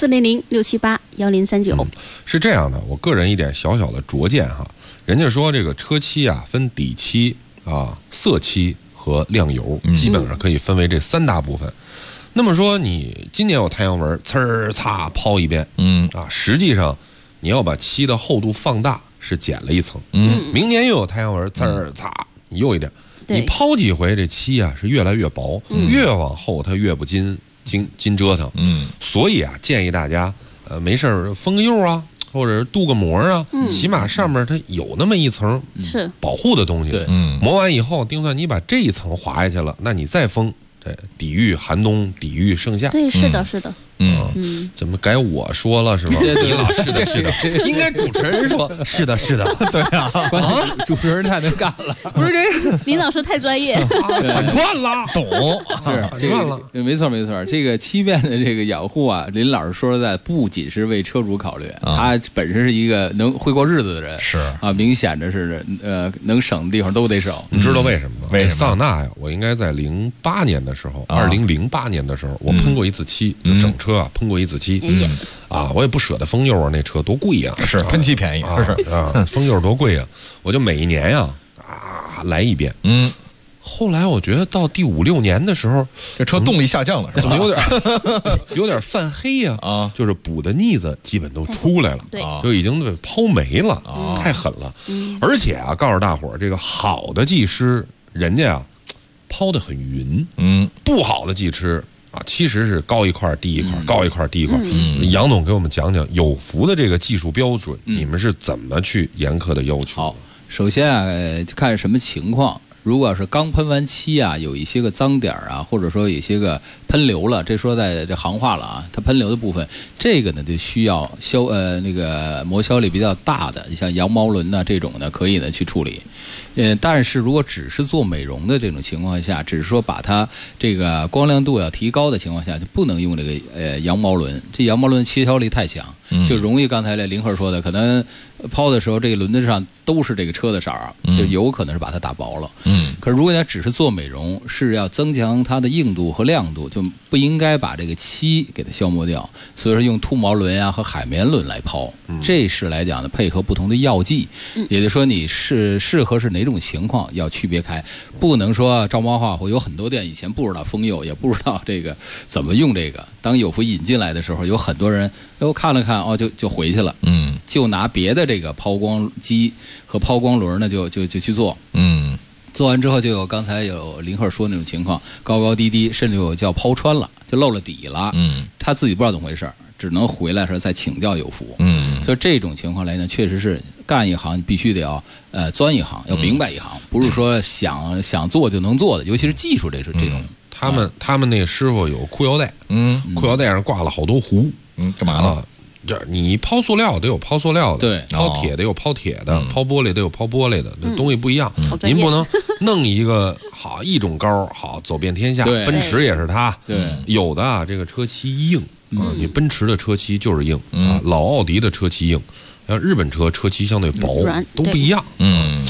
？400-678-1039。 是这样的，我个人一点小小的拙见哈，人家说这个车漆分底漆色漆和亮油，基本上可以分为这3大部分。那么说你今年有太阳纹，擦抛一遍，实际上你要把漆的厚度放大，是减了一层。明年又有太阳纹，擦你又一点，你抛几回这漆是越来越薄，越往后它越不经折腾。所以建议大家没事封个釉或者镀个膜起码上面它有那么一层是保护的东西。磨完以后，定算你把这一层划下去了，那你再封，抵御寒冬，抵御盛夏。 对，是的，是的。 怎么该我说了是吧？你老是的，是的，应该主持人说是的，是的， 对啊， 主持人太能干了， 不是这个林老师太专业， 反串了， 懂是反串了，没错没错。这个漆面的这个养护林老师说实在，不仅是为车主考虑，他本身是一个能会过日子的人， 是明显的是能省的地方都得省。 你知道为什么吗？ 为什么？ 桑塔纳我应该在2008年的时候，2008年的时候，我喷过一次漆，就整车喷过一次漆，我也不舍得封釉那车多贵呀， 是喷漆便宜， 封釉多贵呀，我就每一年来一遍，后来我觉得到第5、6年的时候， 这车动力下降了， 怎么有点泛黑呀？就是补的腻子基本都出来了，就已经被抛没了，太狠了。而且告诉大伙儿，这个好的技师，人家抛的很匀，不好的技师。其实是高一块低一块，高一块低一块。杨总给我们讲讲有福的这个技术标准，你们是怎么去严苛的要求？ 好，首先就看什么情况。如果是刚喷完漆有一些个脏点或者说有些个喷流了，这说在这行话了它喷流的部分，这个呢就需要那个磨削力比较大的，你像羊毛轮这种呢可以呢去处理。但是如果只是做美容的这种情况下，只是说把它这个光亮度要提高的情况下，就不能用这个羊毛轮。这羊毛轮切削力太强，就容易刚才林鹤说的，可能抛的时候这个轮子上都是这个车的色儿，就有可能是把它打薄了。可是如果你只是做美容，是要增强它的硬度和亮度，就不应该把这个漆给它消磨掉。所以说用兔毛轮和海绵轮来抛，这是来讲呢配合不同的药剂，也就是说你是适合是哪种情况要区别开，不能说照猫画虎。有很多店以前不知道封釉，也不知道这个怎么用这个。当有福引进来的时候，有很多人看了看就回去了，就拿别的这个抛光机和抛光轮呢就去做，做完之后就有刚才有林鹤说那种情况，高高低低，甚至有叫抛穿了，就漏了底了，他自己不知道怎么回事，只能回来时候再请教有福。所以这种情况来呢，确实是干一行你必须得要钻一行，要明白一行，不是说想做就能做的，尤其是技术这种。 他们那个师傅有裤腰带，裤腰带上挂了好多壶， 干嘛呢？ 你抛塑料得有抛塑料的， 对， 抛铁得有抛铁的，抛玻璃得有抛玻璃的，那东西不一样。您不能弄一个好一种膏好走遍天下，奔驰也是它。 对， 有的这个车漆硬你奔驰的车漆就是硬老奥迪的车漆硬，日本车漆相对薄，都不一样。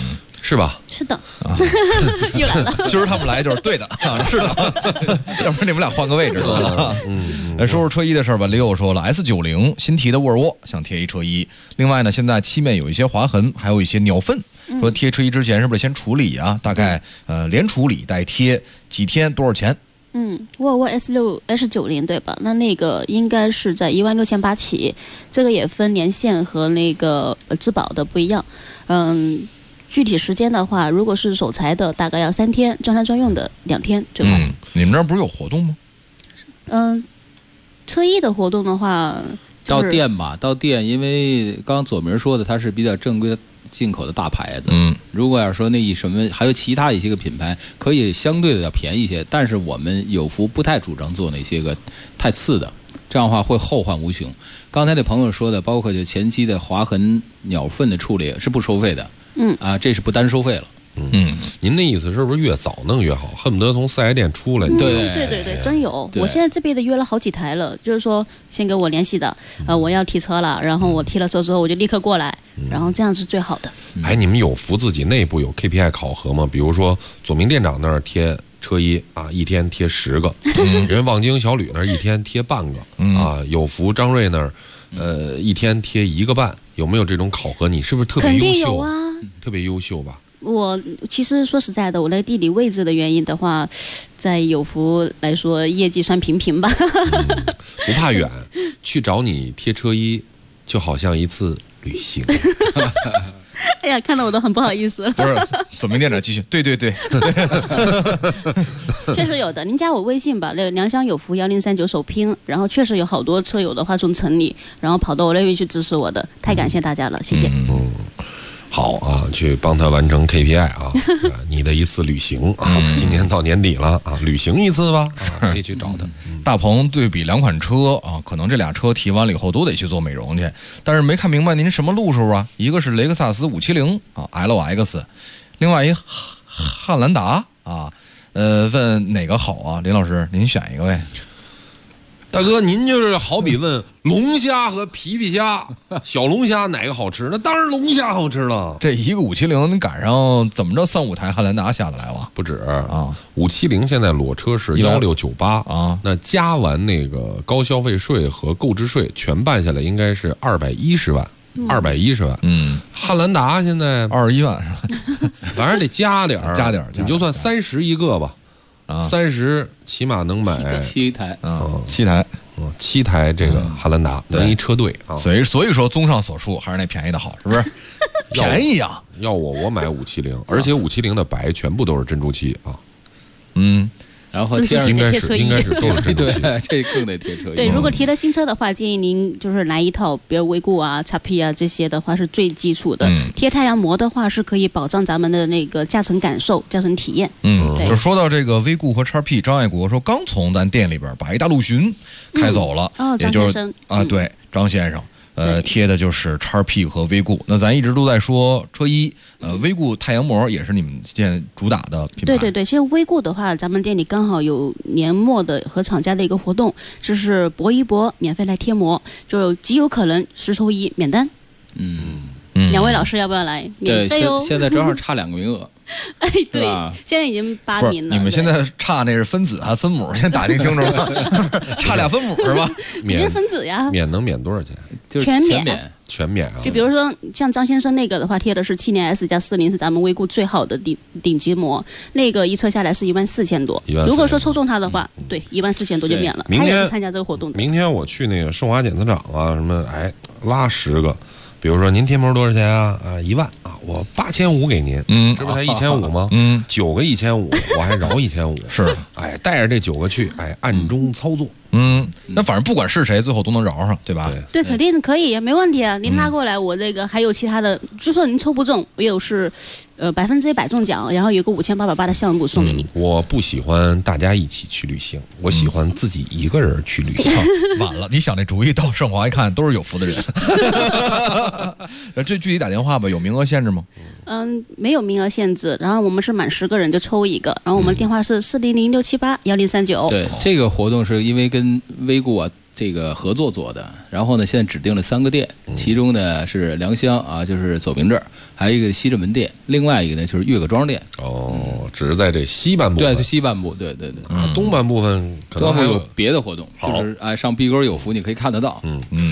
是吧？ 是的，又来了。 今儿他们来就是对的啊，是的，要不然你们俩换个位置得了。来说说车衣的事儿吧。李友说了 ，S90新提的沃尔沃想贴一车衣，另外呢，现在漆面有一些划痕，还有一些鸟粪。说贴车衣之前是不是先处理啊？大概连处理带贴几天多少钱？ 沃尔沃 S90对吧？那个应该是在16800起，这个也分年限和那个质保的不一样。具体时间的话，如果是手裁的，大概要3天；专单专用的2天最快。 你们那儿不是有活动吗？ 车衣的活动的话， 到店吧，到店，因为刚刚左明说的，它是比较正规的进口的大牌子。如果要说那什么，还有其他一些个品牌，可以相对的要便宜一些，但是我们友孚不太主张做那些个太次的，这样的话会后患无穷。刚才那朋友说的，包括就前期的划痕、鸟粪的处理是不收费的。这是不单收费了。 您的意思是不是越早弄越好？恨不得从4S店出来。 对，真有。我现在这边的约了好几台了，就是说先跟我联系的，我要提车了，然后我提了车之后我就立刻过来，然后这样是最好的。 你们友孚自己内部有 KPI 考核吗？比如说左明店长那儿贴车衣啊，一天贴10个；人望京小吕那儿一天贴半个啊，友孚张瑞那儿一天贴1个半，有没有这种考核？你是不是特别优秀？ 肯定有啊， 特别优秀吧？ 我其实说实在的，我那个地理位置的原因的话，在友孚来说，业绩算平平吧。 不怕远，去找你贴车衣，就好像一次旅行。 哎呀，看到我都很不好意思。 不是，左明店长继续。对， 确实有的。您加我微信吧，那个良乡友孚1039首拼，然后确实有好多车友的话从城里，然后跑到我那边去支持我的，太感谢大家了，谢谢。 好啊，去帮他完成 KPI 啊，你的一次旅行啊，今年到年底了啊，旅行一次吧，可以去找他。 大鹏对比2款车啊，可能这俩车提完了以后都得去做美容去，但是没看明白您什么路数啊？一个是雷克萨斯570啊 LX， 另外一汉兰达啊，问哪个好啊？林老师，您选一个呗。 大哥，您就是好比问龙虾和皮皮虾、小龙虾哪个好吃？那当然龙虾好吃了。 这一个570，您赶上怎么着3-5台汉兰达下得来吧？ 不止啊，570现在裸车是1698啊，那加完那个高消费税和购置税全办下来，应该是210万。210万，汉兰达现在 21万是吧？ 反正得加点儿， 加点， 你就算30一个吧。30起码能买 7台 ，7台 ，7台这个汉兰达能一车队啊。 所以说，综上所述，还是那便宜的好，是不是？便宜呀！ 要我买570，而且570的白全部都是珍珠漆啊。 然后应该是都是珍珠漆， 这更得贴车衣。 对，如果提了新车的话，建议您就是来一套，比如维固啊、XP 啊这些的话是最基础的。贴太阳膜的话是可以保障咱们的那个驾乘感受、驾乘体验。 就说到这个维固和 XP， 张爱国说刚从咱店里边把一大陆巡开走了， 也就是对，张先生。贴的就是 XP 和威固。那咱一直都在说车衣，威固太阳膜也是你们现在主打的品牌。 对，现在威固的话，咱们店里刚好有年末的和厂家的一个活动，就是搏一搏，免费来贴膜，就极有可能10抽1免单。两位老师要不要来？免费哦。 现在正好差2个名额。 哎，对，现在已经8名了。 你们现在差那是分子还是分母？先打听清楚了。差俩分母是吧？ 你是分子呀。 免能免多少钱？ 就是全免啊！ 就比如说像张先生那个的话，贴的是7年 S 加40是咱们威固最好的顶级膜，那个一车下来是14000多。如果说抽中他的话，对，14000多就免了。他也是参加这个活动的。 明天我去那个盛华检测厂啊，什么拉10个。比如说您贴膜多少钱啊？1万啊，我8500给您，这不才1500吗？9个1500，我还饶1500。 是， 带着这9个去，暗中操作。 那反正不管是谁，最后都能饶上，对吧？ 对，肯定可以，没问题啊。您拉过来，我这个还有其他的，就算您抽不中，我有是100%中奖，然后有个5880的项目送给您。 我不喜欢大家一起去旅行，我喜欢自己一个人去旅行。 晚了，你想那主意到盛华一看都是有福的人。这具体打电话吧，有名额限制吗？ 没有名额限制，然后我们是满10个人就抽一个，然后我们电话是400-678-1039。 对，这个活动是因为跟威固啊这个合作做的，然后呢，现在指定了3个店，其中呢是良乡啊，就是走明这儿，还有一个西直门店，另外一个呢就是岳各庄店。 哦，只是在这西半部分。 对，西半部，对。 东半部分可能还有别的活动，就是上碧沟有福你可以看得到。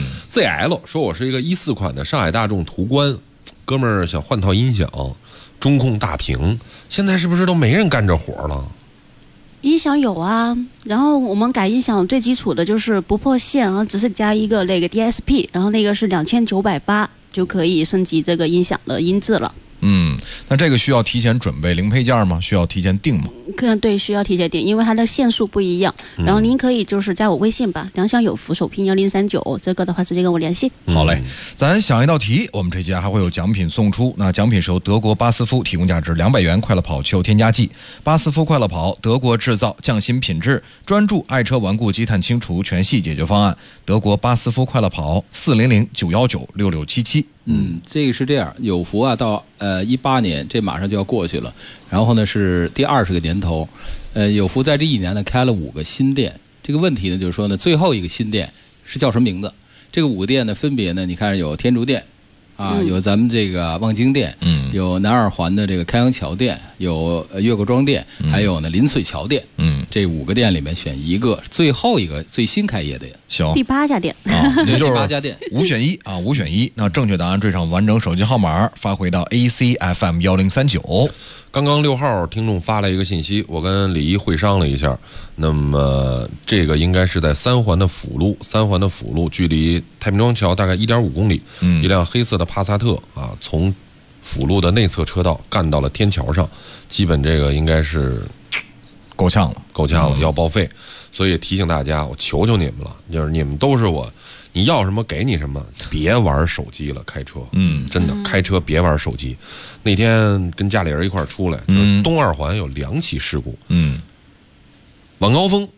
ZL 说我是一个14款的上海大众途观，哥们儿想换套音响，中控大屏，现在是不是都没人干这活了？ 音响有啊，然后我们改音响最基础的就是不破线，然后只是加一个那个 DSP， 然后那个是2980就可以升级这个音响的音质了。 那这个需要提前准备零配件吗？需要提前订吗？ 对，需要提前订，因为它的线数不一样。然后您可以就是加我微信吧，良乡有福首拼1039，这个的话直接跟我联系。 好嘞，咱想一道题，我们这节还会有奖品送出。那奖品是由德国巴斯夫提供价值200元快乐跑汽油添加剂。巴斯夫快乐跑，德国制造，匠心品质，专注爱车顽固积碳清除全系解决方案。德国巴斯夫快乐跑，400-919-6677。 这个是这样，有福啊，到18年，这马上就要过去了。然后呢是第20个年头，有福在这1年呢开了5个新店。这个问题呢就是说呢，最后一个新店是叫什么名字？这个5个店呢分别呢，你看有天竺店啊，有咱们这个望京店，有南二环的这个开阳桥店，有岳各庄店，还有呢林翠桥店。这5个店里面选一个，最后一个最新开业的。 行， 第8家店也就是第8家店 5选1啊，5选1。那正确答案缀上完整手机号码，发回到 ACFM 1039。 刚刚6号听众发来一个信息，我跟李一会商了一下，那么这个应该是在3环的辅路，距离太平庄桥大概1.5公里。一辆黑色的帕萨特啊，从辅路的内侧车道干到了天桥上，基本这个应该是够呛了， 要报废。所以提醒大家，我求求你们了，就是你们都是我，你要什么给你什么，别玩手机了，开车。真的开车别玩手机。那天跟家里人一块出来，就是东2环有2起事故。晚高峰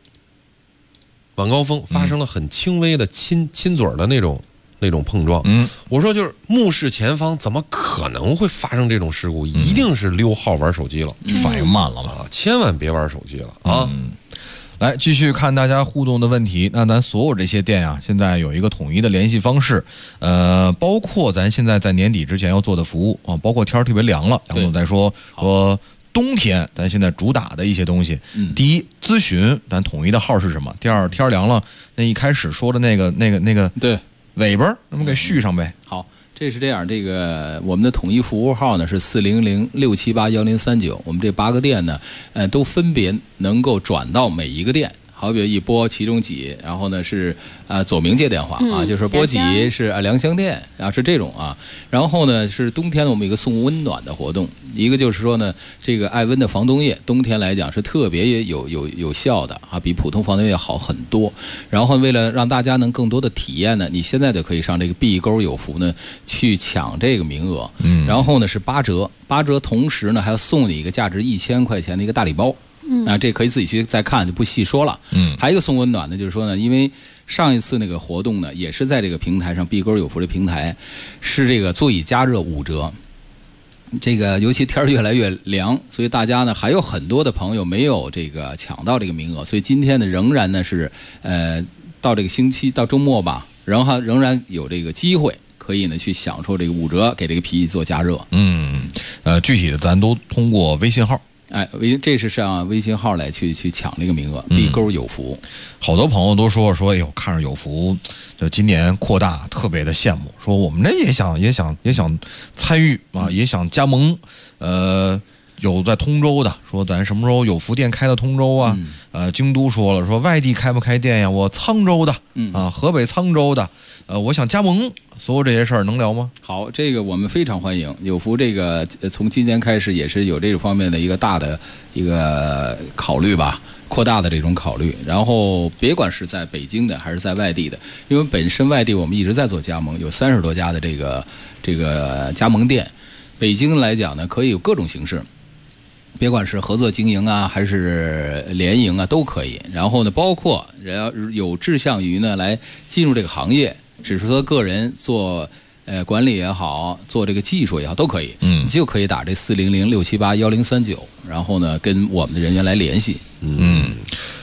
发生了很轻微的亲嘴的那种碰撞。我说就是目视前方，怎么可能会发生这种事故？一定是溜号玩手机了， 反应慢了嘛， 千万别玩手机了啊！ 来继续看大家互动的问题。那咱所有这些店啊，现在有一个统一的联系方式，包括咱现在在年底之前要做的服务啊，包括天儿特别凉了，杨总在说冬天咱现在主打的一些东西。第一，咨询咱统一的号是什么？第二，天凉了，那一开始说的那个对尾巴，那么给续上呗。 好。这是这样，这个我们的统一服务号呢是400-678-1039，我们这8个店呢，都分别能够转到每一个店。好比一拨其中几，然后呢是左明接电话啊，就是拨几是良乡店啊，是这种啊。然后呢是冬天我们有一个送温暖的活动，一个就是说呢，这个爱温的防冻液，冬天来讲是特别有效的啊，比普通防冻液好很多。然后为了让大家能更多的体验呢，你现在就可以上这个碧沟有福呢去抢这个名额。然后呢是8折，同时呢还要送你一个价值1000块钱的一个大礼包。这可以自己去再看，就不细说了。还有一个送温暖的，就是说呢，因为上一次那个活动呢，也是在这个平台上，碧沟有福的平台是这个座椅加热5折。这个尤其天越来越凉，所以大家呢还有很多的朋友没有这个抢到这个名额，所以今天呢仍然呢是到这个星期到周末吧，仍然有这个机会可以呢去享受这个5折，给这个皮椅做加热。 具体的咱都通过微信号。 这是上微信号来去抢这个名额，碧沟有福。 好多朋友都说，哎呦，看着有福，就今年扩大，特别的羡慕。说我们这也想参与啊，也想加盟。有在通州的说，咱什么时候有福店开到通州啊？京都说了，说外地开不开店呀？我沧州的，河北沧州的，我想加盟。所有这些事儿能聊吗？ 好，这个我们非常欢迎。有福这个从今年开始也是有这种方面的一个大的一个考虑吧，扩大的这种考虑。然后别管是在北京的还是在外地的，因为本身外地我们一直在做加盟，有30多家的这个加盟店。北京来讲呢，可以有各种形式。别管是合作经营啊，还是联营啊，都可以。然后呢，包括人有志向于呢来进入这个行业，只是说个人做管理也好，做这个技术也好，都可以。你就可以打这400-678-1039，然后呢跟我们的人员来联系。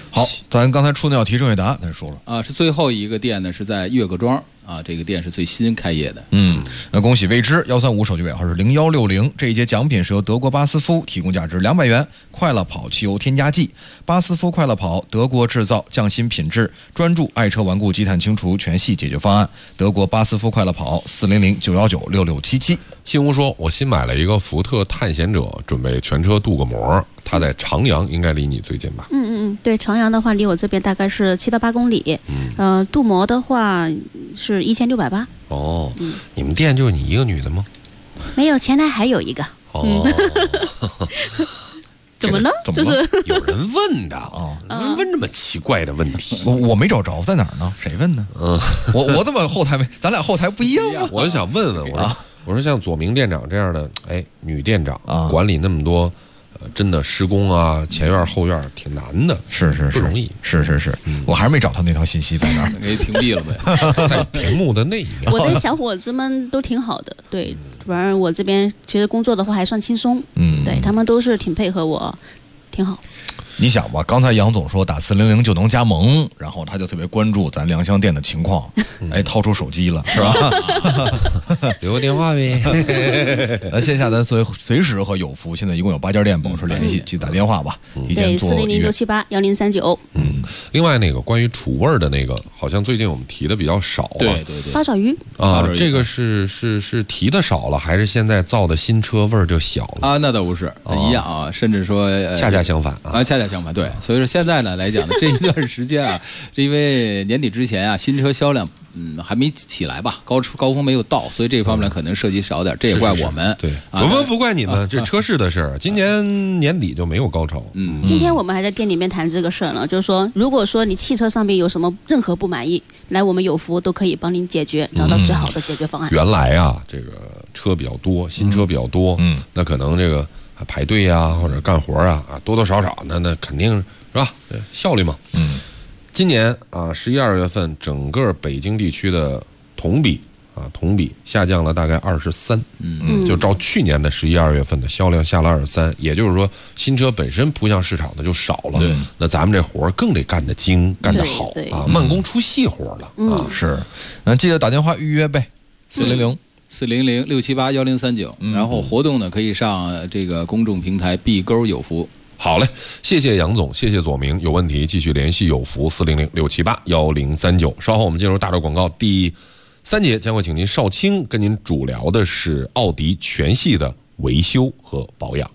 好，咱刚才出那道题正确答案，咱说了啊，是最后一个店呢，是在岳各庄啊，这个店是最新开业的。 那恭喜未知135手机尾号是0160，这一节奖品是由德国巴斯夫提供价值200元快乐跑汽油添加剂。巴斯夫快乐跑，德国制造，匠心品质，专注爱车顽固积碳清除全系解决方案。德国巴斯夫快乐跑，400-919-6677。 新吴说，我新买了一个福特探险者，准备全车镀个膜。它在长阳，应该离你最近吧？ 对，长阳的话离我这边大概是7到8公里。镀膜的话是1680。 哦，你们店就是你一个女的吗？ 没有，前台还有一个。怎么呢？就是有人问的啊，问这么奇怪的问题， 我没找着，在哪儿呢？谁问的？我怎么后台没？咱俩后台不一样吗？ 我就想问问，我说像左明店长这样的，女店长管理那么多。真的施工啊，前院后院挺难的， 是不容易， 是，我还是没找到那条信息在哪儿， 给屏蔽了呗， 在屏幕的那一面。 我的小伙子们都挺好的，对，反正我这边其实工作的话还算轻松，对他们都是挺配合我，挺好。 你想吧，刚才杨总说打400就能加盟，然后他就特别关注咱良乡店的情况，掏出手机了，是吧？ 留个电话呗。 线下咱随时和有福现在一共有8家店保持联系，记得打电话吧。 对，400-678-1039。 另外那个关于楚味的那个，好像最近我们提的比较少啊。 对， 八爪鱼啊，这个是提的少了，还是现在造的新车味儿就小了啊？那倒不是，一样啊，甚至说恰恰相反啊， 恰恰相反。对，所以说现在呢来讲呢，这一段时间啊，是因为年底之前啊，新车销量还没起来吧，高峰没有到，所以这方面可能涉及少点，这也怪我们。 对，不怪你们，这车市的事儿，今年年底就没有高潮。 今天我们还在店里面谈这个事儿呢，就是说，如果说你汽车上面有什么任何不满意，来我们有福都可以帮您解决，找到最好的解决方案。 原来啊，这个车比较多，新车比较多，那可能这个。排队啊，或者干活啊，多多少少那肯定是吧？效率嘛。今年啊，11、12月份，整个北京地区的同比下降了大概23%。就照去年的11、12月份的销量下了23%，也就是说，新车本身扑向市场的就少了。那咱们这活更得干得精，干得好啊，慢工出细活了啊。 是，记得打电话预约呗 ，400-678-1039，然后活动呢可以上这个公众平台碧沟有福。 好嘞，谢谢杨总，谢谢左明，有问题继续联系有福400-678-1039。稍后我们进入大洲广告第3节，将会请您少卿跟您主聊的是奥迪全系的维修和保养。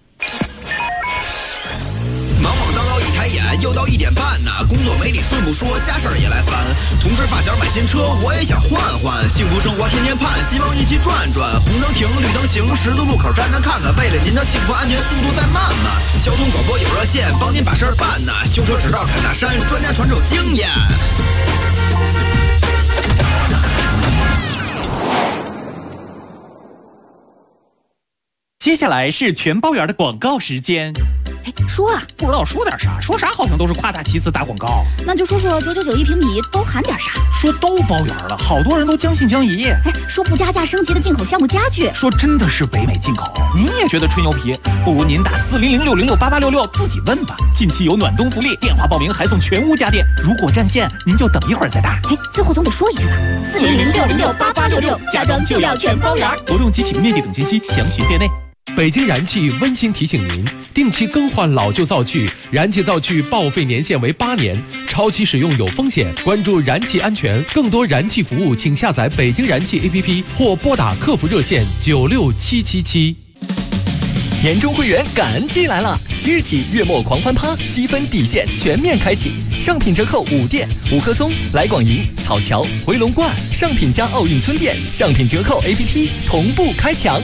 忙忙叨叨一抬眼，又到1点半呢。工作没理顺不说，家事儿也来烦。同事发小买新车，我也想换换。幸福生活天天盼，希望一起转转。红灯停，绿灯行，十字路口站站看看。为了您的幸福安全，速度再慢慢。交通广播有热线，帮您把事儿办呢。修车直到砍大山，专家传授经验。 接下来是全包圆的广告时间。 说啊， 不知道说点啥，说啥好像都是夸大其词打广告。 那就说说999一平米都含点啥？ 说都包圆了，好多人都将信将疑。 说不加价升级的进口项目家具， 说真的是北美进口。您也觉得吹牛皮？不如您打400-606-8866自己问吧。近期有暖冬福利，电话报名还送全屋家电。如果占线，您就等一会儿再打。 最后总得说一句吧，400-606-8866，家装就要全包圆。 活动及启动面积等信息详询店内。 北京燃气温馨提醒您，定期更换老旧灶具，燃气灶具报废年限为8年，超期使用有风险。关注燃气安全，更多燃气服务请下载北京燃气 APP 或拨打客服热线96777。 年终会员感恩季来了！即日起月末狂欢趴，积分底线全面开启，上品折扣5店：五棵松、来广营、草桥、回龙观；上品加奥运村店，上品折扣 APP 同步开抢。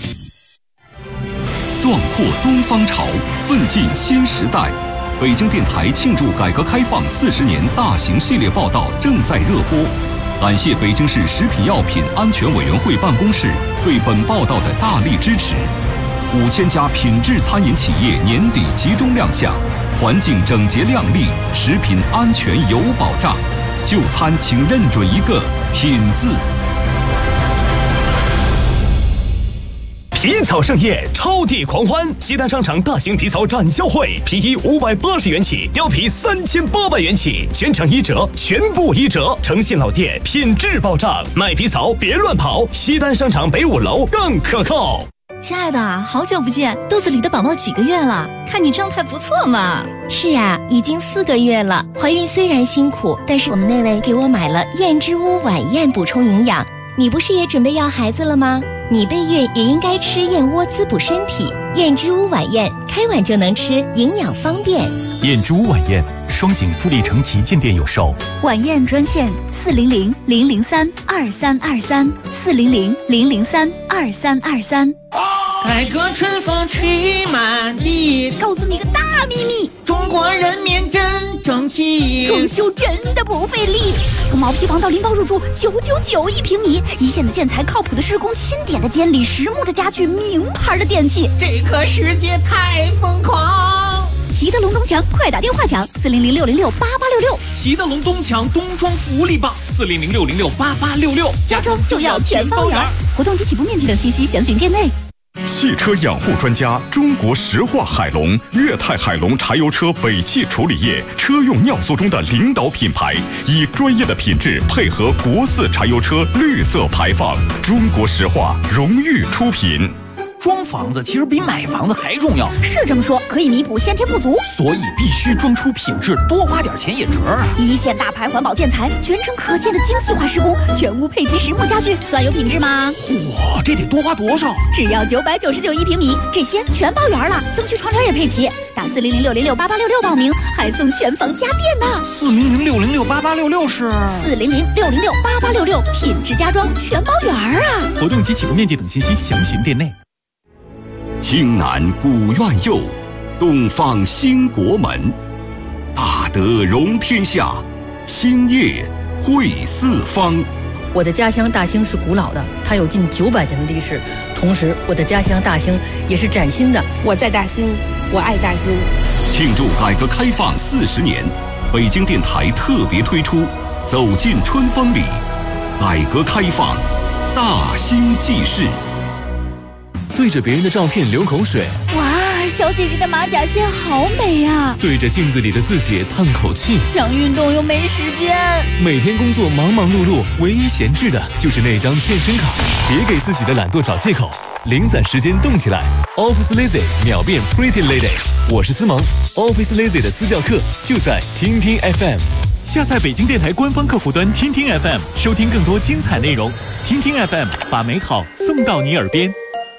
壮阔东方潮，奋进新时代。北京电台庆祝改革开放40年大型系列报道正在热播。感谢北京市食品药品安全委员会办公室对本报道的大力支持。5000家品质餐饮企业年底集中亮相，环境整洁亮丽，食品安全有保障。就餐请认准一个“品”字。 皮草盛宴，超地狂欢！西单商场大型皮草展销会，皮衣580元起，貂皮3800元起，全场1折，全部1折。诚信老店，品质保障，卖皮草别乱跑。西单商场北5楼更可靠。 亲爱的，好久不见，肚子里的宝宝几个月了？看你状态不错嘛。 是啊，已经4个月了。怀孕虽然辛苦，但是我们那位给我买了燕之屋晚宴补充营养。你不是也准备要孩子了吗？你备孕也应该吃燕窝滋补身体。燕之屋晚宴，开碗就能吃，营养方便。 燕之屋晚宴，双井富力城旗舰店有售。 晚宴专线400-003-2323，400-003-2323。 改革春风吹满地， 告诉你个大秘密， 中国人民真争气， 装修真的不费力。从毛坯房到拎包入住，999一平米，一线的建材，靠谱的施工，钦点的监理，实木的家具，名牌的电器， 这个世界太疯狂。 齐德龙东墙，快打电话抢400-606-8866。 齐德龙东墙冬装福利棒，400-606-8866， 家装就要全包圆。活动及起步面积等信息详询店内。 汽车养护专家，中国石化海龙、粤泰海龙柴油车尾气处理液车用尿素中的领导品牌，以专业的品质配合国4柴油车绿色排放。中国石化荣誉出品。 装房子其实比买房子还重要， 是这么说，可以弥补先天不足， 所以必须装出品质，多花点钱也值啊！ 一线大牌环保建材，全程可见的精细化施工，全屋配齐实木家具，算有品质吗？ 哇，这得多花多少？ 只要999一平米，这些全包圆了，灯具窗帘也配齐。打400-606-8866报名，还送全房家电呢。 400-606-8866是 400-606-8866，品质家装全包圆啊！ 活动及起步面积等信息详询店内。 京南古院右，东方兴国门，大德容天下，兴业惠四方。 我的家乡大兴是古老的，它有近900年的历史。同时，我的家乡大兴也是崭新的。 我在大兴，我爱大兴。 庆祝改革开放40年，北京电台特别推出《走进春风里》，改革开放，大兴记事。 对着别人的照片流口水， 哇，小姐姐的马甲线好美啊！ 对着镜子里的自己叹口气， 想运动又没时间。 每天工作忙忙碌碌，唯一闲置的就是那张健身卡。别给自己的懒惰找借口，零散时间动起来。Office Lazy 秒变 Pretty Lady， 我是思萌。Office Lazy 的私教课就在听听 FM。 下载北京电台官方客户端听听 FM， 收听更多精彩内容。听听 FM， 把美好送到你耳边。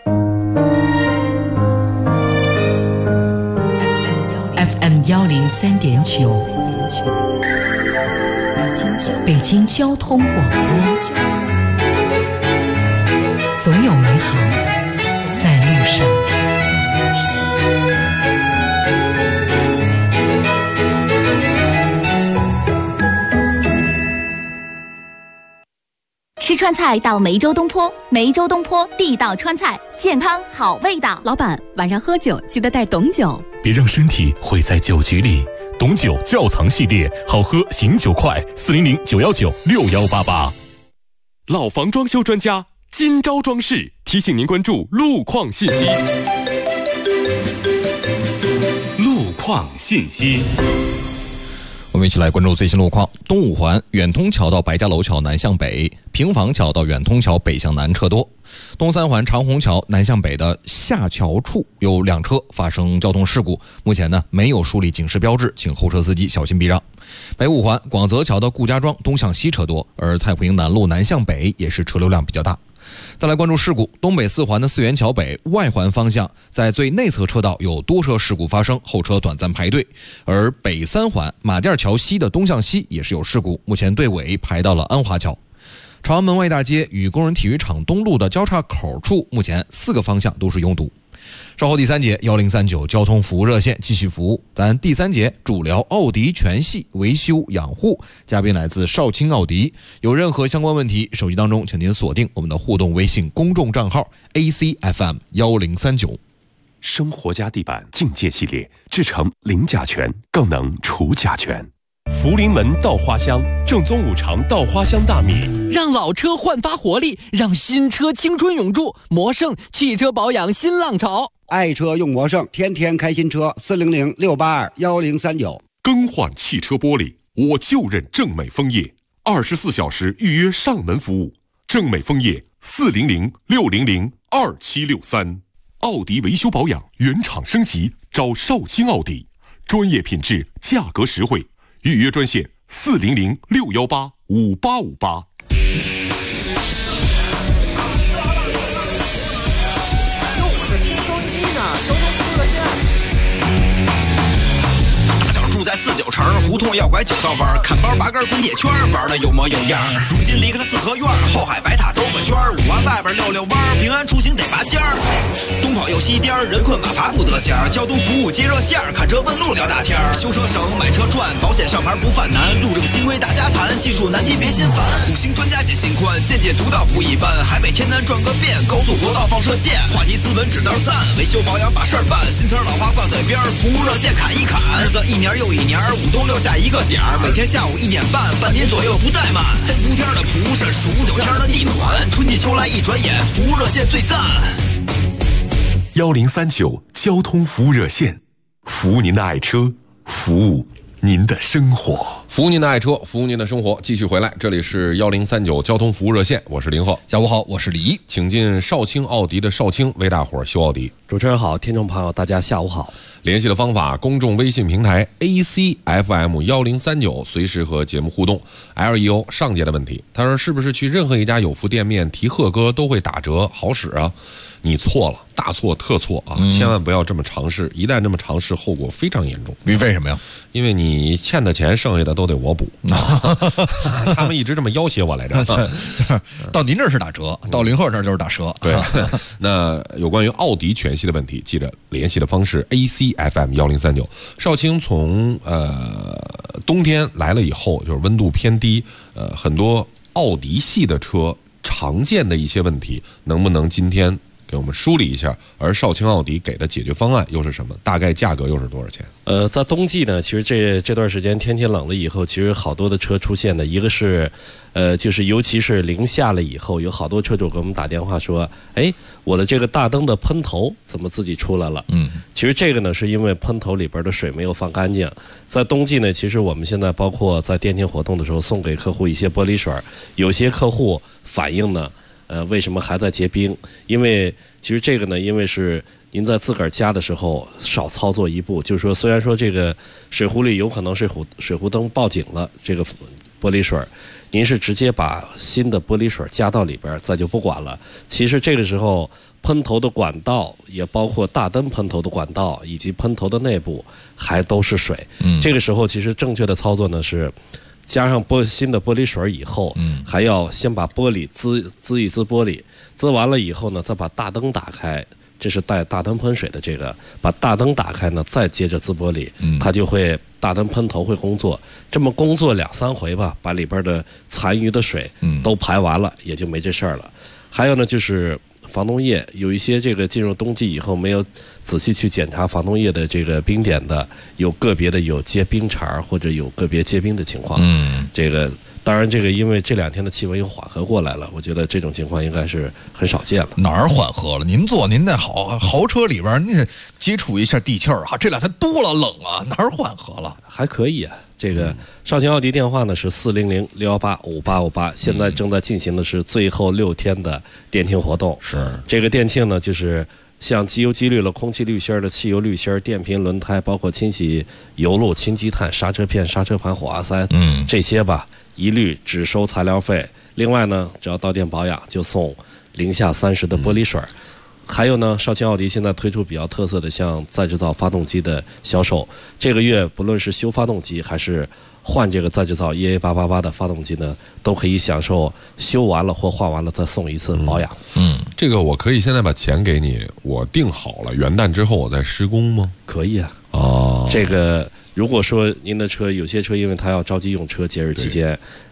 FM 103.9，北京交通广播，总有美好在路上。 吃川菜到梅州东坡，梅州东坡地道川菜，健康好味道。 老板，晚上喝酒记得带董酒， 别让身体毁在酒局里。董酒窖藏系列，好喝醒酒快，400-919-6188。 老房装修专家今朝装饰提醒您关注路况信息。路况信息。 我们一起来关注最新路况。东五环远通桥到白家楼桥南向北，平房桥到远通桥北向南车多。东三环长虹桥南向北的下桥处有2车发生交通事故，目前呢没有树立警示标志，请后车司机小心避让。北五环广泽桥到顾家庄东向西车多，而蔡浦营南路南向北也是车流量比较大。再来关注事故，东北4环的四元桥北外环方向，在最内侧车道有多车事故发生，后车短暂排队。而北3环马甸桥西的东向西也是有事故，目前队尾排到了安华桥。朝阳门外大街与工人体育场东路的交叉口处，目前4个方向都是拥堵。稍后第3节1039交通服务热线继续服务，咱第3节主聊奥迪全系维修养护，嘉宾来自少卿奥迪。有任何相关问题，手机当中请您锁定我们的互动微信公众账号 ACFM 1039。 生活家地板境界系列，制成零甲醛，更能除甲醛。 福临门稻花香，正宗五常稻花香大米， 让老车焕发活力，让新车青春永驻。魔盛汽车保养新浪潮， 爱车用魔盛，天天开新车。400-682-1039。 更换汽车玻璃，我就认正美枫叶，24小时预约上门服务。正美枫叶400-600-2763。奥迪维修保养原厂升级，找少卿奥迪，专业品质，价格实惠。预约专线400-618-5858。 住在49城，胡同要拐9道弯，看包拔根滚铁圈，玩的有模有样。如今离开了四合院，后海白塔兜个圈，5环外边溜溜弯，平安出行得拔尖儿。东跑右西颠，人困马乏不得闲，交通服务接热线，看车问路聊大天。修车省，买车赚，保险上牌不犯难，路政新规大家谈，技术难题别心烦。5星专家解心宽，见解独到不一般，海北天南转个遍，高速国道放射线，话题斯文指道赞，维修保养把事儿办，新词老话挂嘴边，服务热线砍一砍，日子一年又一年，5冬6夏一个点儿，每天下午1点半，半年左右不怠慢。3伏天的蒲扇，数9天的地暖，春季秋来一转眼，服务热线最赞。 1039交通服务热线，服务您的爱车，服务您的生活， 服务您的爱车，服务您的生活。继续回来，这里是1039交通服务热线，我是林鹤。 下午好，我是李一， 请进少卿奥迪的少卿为大伙儿修奥迪。 主持人好，听众朋友大家下午好。 联系的方法：公众微信平台 ACFM1039，随时和节目互动。LEO 上节的问题，他说是不是去任何一家有福店面提贺歌都会打折，好使啊？你错了，大错特错啊！千万不要这么尝试，一旦这么尝试，后果非常严重。 为什么呀？ 因为你欠的钱，剩下的都得我补。他们一直这么要挟我来着。 到您这是打折，到林鹤这儿就是打折。 对，那有关于奥迪全系的问题，记得联系的方式 ACFM1039。少卿从冬天来了以后，就是温度偏低，很多奥迪系的车常见的一些问题，能不能今天给我们梳理一下？而少卿奥迪给的解决方案又是什么？大概价格又是多少钱？ 在冬季呢，其实这段时间天气冷了以后，其实好多的车出现的，一个是就是尤其是零下了以后，有好多车主给我们打电话说，哎，我的这个大灯的喷头怎么自己出来了？其实这个呢是因为喷头里边的水没有放干净。在冬季呢，其实我们现在包括在店庆活动的时候送给客户一些玻璃水，有些客户反映呢，为什么还在结冰？因为其实这个呢，因为是您在自个儿加的时候少操作一步，就是说虽然说这个水壶里有可能水壶灯报警了，这个玻璃水，您是直接把新的玻璃水加到里边，再就不管了。其实这个时候喷头的管道，也包括大灯喷头的管道以及喷头的内部还都是水。这个时候其实正确的操作呢是加上新的玻璃水以后，还要先把玻璃滋一滋玻璃，滋完了以后呢，再把大灯打开，这是带大灯喷水的这个，把大灯打开呢，再接着滋玻璃，它就会大灯喷头会工作，这么工作2、3回吧，把里边的残余的水都排完了，也就没这事儿了。还有呢，就是防冻液，有一些这个进入冬季以后没有仔细去检查防冻液的这个冰点的，有个别的有结冰碴或者有个别结冰的情况。这个当然这个因为这2天的气温又缓和过来了，我觉得这种情况应该是很少见了。 哪儿缓和了？您坐您那豪车里边，您接触一下地气儿啊，这2天多了冷啊，哪儿缓和了？ 还可以啊。这个少卿奥迪电话呢是400-618-5858，现在正在进行的是最后6天的店庆活动。 是这个店庆呢，就是像机油机滤了、空气滤芯的汽油滤芯、电瓶、轮胎，包括清洗油路、清积碳、刹车片、刹车盘、火花塞，这些吧，一律只收材料费。另外呢，只要到店保养就送零下30的玻璃水。还有呢，少卿奥迪现在推出比较特色的像再制造发动机的销售，这个月不论是修发动机还是换这个再制造 EA888 的发动机呢，都可以享受修完了或换完了再送一次保养。 这个我可以现在把钱给你，我定好了，元旦之后我再施工吗？ 可以啊。 哦， 这个如果说您的车有些车因为它要着急用车，节日期间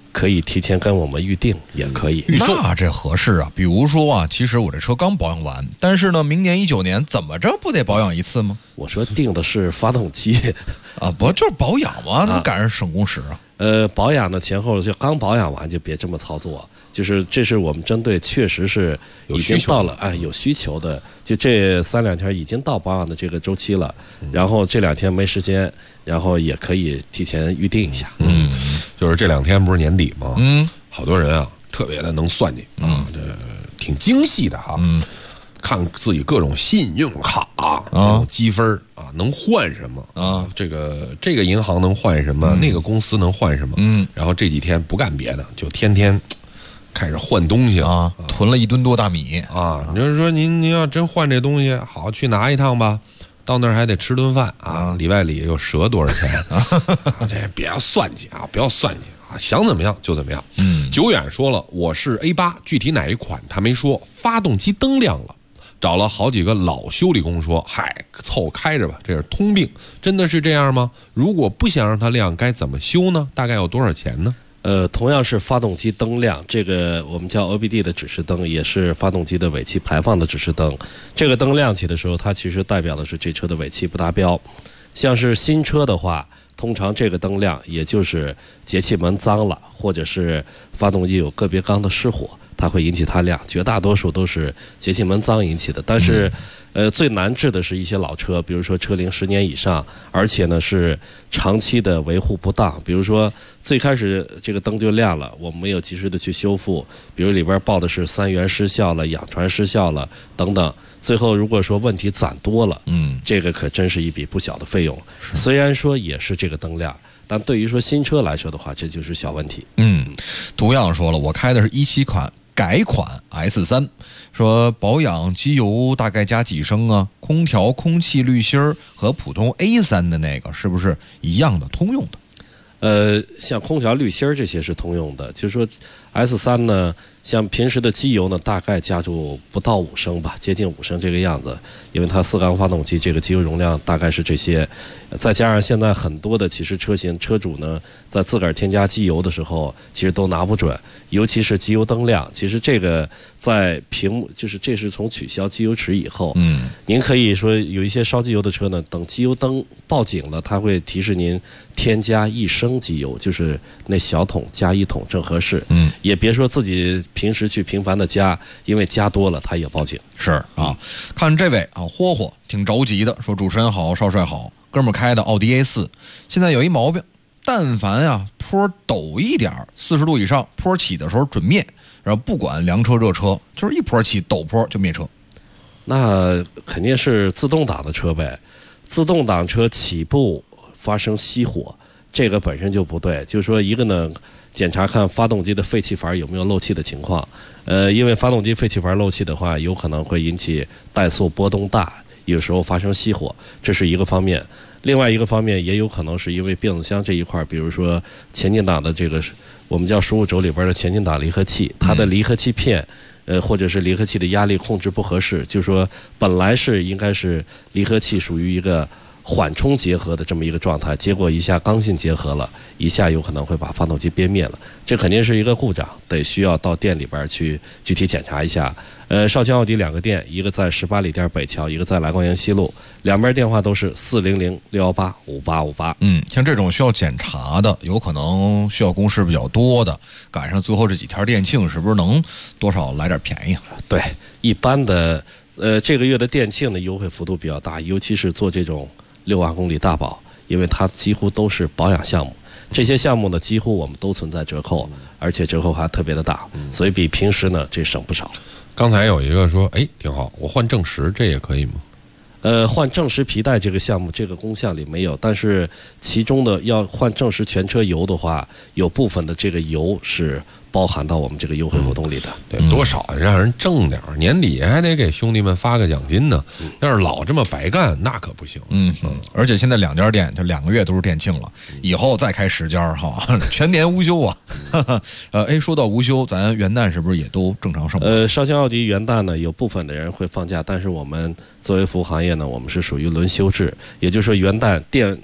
可以提前跟我们预定，也可以。 那这合适啊！比如说啊，其实我这车刚保养完，但是呢，明年19年怎么着不得保养一次吗？ 我说定的是发动机啊，不就是保养吗？能赶上省工时啊？ 保养的前后就刚保养完就别这么操作，就是这是我们针对确实是已经到了有需求的，就这3、2天已经到保养的这个周期了，然后这2天没时间，然后也可以提前预定一下。 就是这2天不是年底吗？好多人啊特别的能算计啊，这挺精细的哈。看自己各种信用卡这种积分啊，能换什么啊？这个银行能换什么？那个公司能换什么？然后这几天不干别的，就天天开始换东西啊，囤了1吨多大米啊。你就是说您要真换这东西，好去拿一趟吧，到那儿还得吃顿饭啊，里外里又折多少钱？这别算计啊，不要算计啊，想怎么样就怎么样。久远说了，我是 A8，具体哪一款他没说，发动机灯亮了。找了好几个老修理工说，嗨，凑开着吧，这是通病。真的是这样吗？如果不想让它亮，该怎么修呢？大概要多少钱呢？ 同样是发动机灯亮，这个我们叫 OBD 的指示灯，也是发动机的尾气排放的指示灯。这个灯亮起的时候，它其实代表的是这车的尾气不达标。像是新车的话，通常这个灯亮也就是节气门脏了，或者是发动机有个别缸的失火，它会引起它亮，绝大多数都是节气门脏引起的。但是最难治的是一些老车，比如说车龄10年以上，而且呢是长期的维护不当，比如说最开始这个灯就亮了，我们没有及时的去修复，比如里边报的是3元失效了、氧传失效了等等，最后如果说问题攒多了，这个可真是一笔不小的费用。虽然说也是这个灯亮，但对于说新车来说的话，这就是小问题。 图样说了，我开的是17款改款 S3， 说保养机油大概加几升啊？空调空气滤芯儿和普通 A3 的那个是不是一样的通用的？像空调滤芯儿这些是通用的，就是说 S3 呢，像平时的机油呢，大概加注不到5升吧，接近5升这个样子，因为它4缸发动机这个机油容量大概是这些，再加上现在很多的其实车型车主呢，在自个儿添加机油的时候，其实都拿不准，尤其是机油灯亮，其实这个在屏幕就是这是从取消机油尺以后，您可以说有一些烧机油的车呢，等机油灯报警了，它会提示您添加1升机油，就是那小桶加1桶正合适，也别说自己平时去频繁的加，因为加多了它也报警。 是啊，看这位啊，霍霍挺着急的，说主持人好，少帅好，哥们儿开的奥迪 A4， 现在有一毛病，但凡呀坡陡一点，40度以上，坡起的时候准灭，然后不管凉车热车，就是一坡起陡坡就灭车。 那肯定是自动挡的车呗，自动挡车起步发生熄火，这个本身就不对。就是说一个呢，检查看发动机的废气阀有没有漏气的情况，因为发动机废气阀漏气的话，有可能会引起怠速波动大，有时候发生熄火，这是一个方面。另外一个方面也有可能是因为变速箱这一块，比如说前进档的这个我们叫输入轴里边的前进档离合器，它的离合器片或者是离合器的压力控制不合适，就是说本来是应该是离合器属于一个缓冲结合的这么一个状态，结果一下刚性结合了，一下有可能会把发动机憋灭了，这肯定是一个故障，得需要到店里边去具体检查一下。绍兴奥迪2个店，一个在18里店北桥，一个在来光园西路，两边电话都是400-618-5858。 像这种需要检查的，有可能需要公示比较多的，赶上最后这几天店庆，是不是能多少来点便宜啊？ 对，一般的这个月的店庆的优惠幅度比较大，尤其是做这种6万公里大保，因为它几乎都是保养项目，这些项目呢几乎我们都存在折扣，而且折扣还特别的大，所以比平时呢这省不少。 刚才有一个说，挺好，我换正时这也可以吗？ 换正时皮带这个项目，这个工项里没有，但是其中的要换正时全车油的话，有部分的这个油是包含到我们这个优惠活动里的。 对，多少让人挣点，年底还得给兄弟们发个奖金呢。要是老这么白干，那可不行。 而且现在2家店就2个月都是店庆了，以后再开10家哈，全年无休啊。说到无休，咱元旦是不是也都正常上班？ 绍兴奥迪元旦呢，有部分的人会放假，但是我们作为服务行业呢，我们是属于轮休制，也就是说元旦店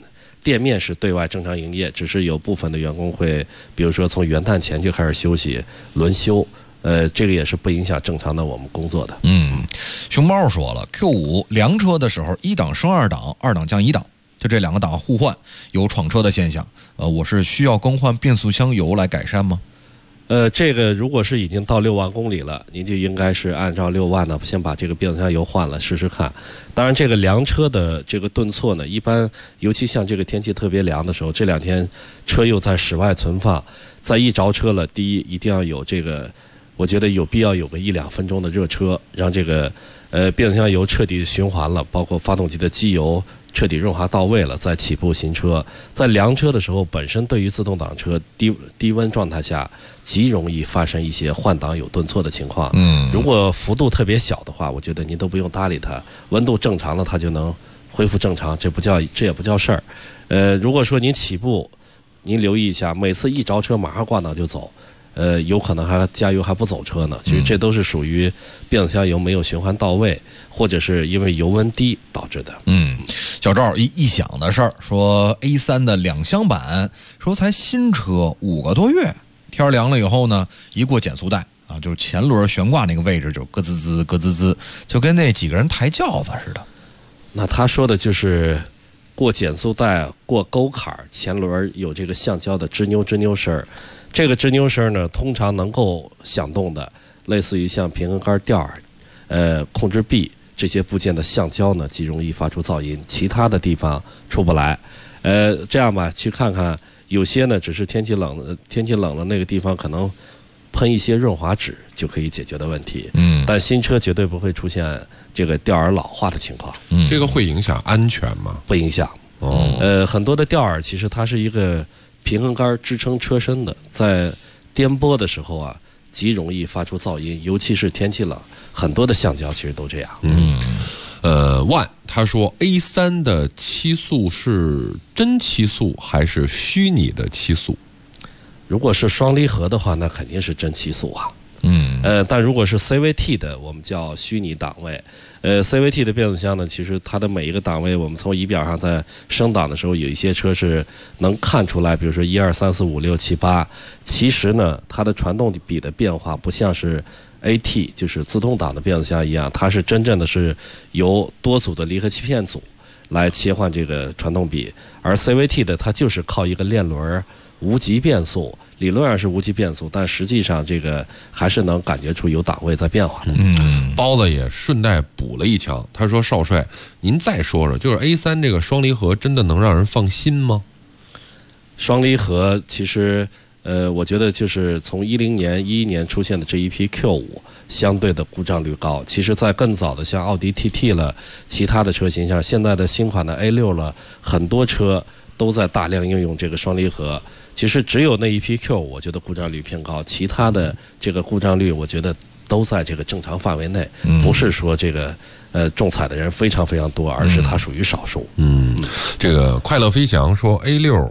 店面是对外正常营业，只是有部分的员工会，比如说从元旦前就开始休息，轮休。这个也是不影响正常的我们工作的。 熊猫说了 ，Q5 量车的时候，1档升2档，2档降1档，就这2个档互换，有闯车的现象。我是需要更换变速箱油来改善吗？ 这个如果是已经到6万公里了，您就应该是按照6万呢，先把这个变速箱油换了试试看。当然，这个量车的这个顿挫呢，一般尤其像这个天气特别凉的时候，这2天车又在室外存放，再一着车了，第一一定要有这个。我觉得有必要有个1-2分钟的热车，让这个变速箱油彻底循环了，包括发动机的机油彻底润滑到位了，再起步行车。在量车的时候，本身对于自动挡车低温状态下，极容易发生一些换挡有顿挫的情况。如果幅度特别小的话，我觉得您都不用搭理它，温度正常了，它就能恢复正常，这也不叫事儿。如果说您起步，您留意一下，每次一着车马上挂档就走。有可能还加油还不走车呢，其实这都是属于变速箱油没有循环到位，或者是因为油温低导致的。 小赵一想的事儿，说 A3 的2厢版，说才新车5个多月，天凉了以后呢，一过减速带啊，就是前轮悬挂那个位置就咯吱吱咯吱吱，就跟那几个人抬轿子似的。 那他说的就是过减速带、过沟坎，前轮有这个橡胶的吱扭声。这个吱扭声呢，通常能够响动的，类似于像平衡杆吊耳、控制臂这些部件的橡胶呢，极容易发出噪音，其他的地方出不来。这样吧，去看看，有些呢只是天气冷了那个地方可能喷一些润滑脂就可以解决的问题。但新车绝对不会出现这个吊耳老化的情况。 这个会影响安全吗？ 不影响。很多的吊耳其实它是一个平衡杆支撑车身的，在颠簸的时候啊，极容易发出噪音，尤其是天气冷，很多的橡胶其实都这样。 万他说 A3 的7速是真7速还是虚拟的7速？ 如果是双离合的话，那肯定是真7速啊。但如果是 CVT 的，我们叫虚拟档位。CVT 的变速箱呢，其实它的每一个档位，我们从仪表上在升档的时候，有一些车是能看出来，比如说1、2、3、4、5、6、7、8。其实呢，它的传动比的变化不像是 AT， 就是自动挡的变速箱一样，它是真正的是由多组的离合器片组来切换这个传动比，而 CVT 的它就是靠一个链轮无级变速，理论上是无级变速，但实际上这个还是能感觉出有档位在变化的。 包子也顺带补了一枪，他说：“少帅，您再说说，就是 A3 这个双离合真的能让人放心吗？” 双离合其实，我觉得就是从11年出现的这一批 Q5，相对的故障率高。其实，在更早的像奥迪 TT 了，其他的车型像现在的新款的 A6 了，很多车都在大量应用这个双离合。其实只有那一批 Q， 我觉得故障率偏高，其他的这个故障率，我觉得都在这个正常范围内，不是说这个中彩的人非常非常多，而是它属于少数。 这个快乐飞翔说 A6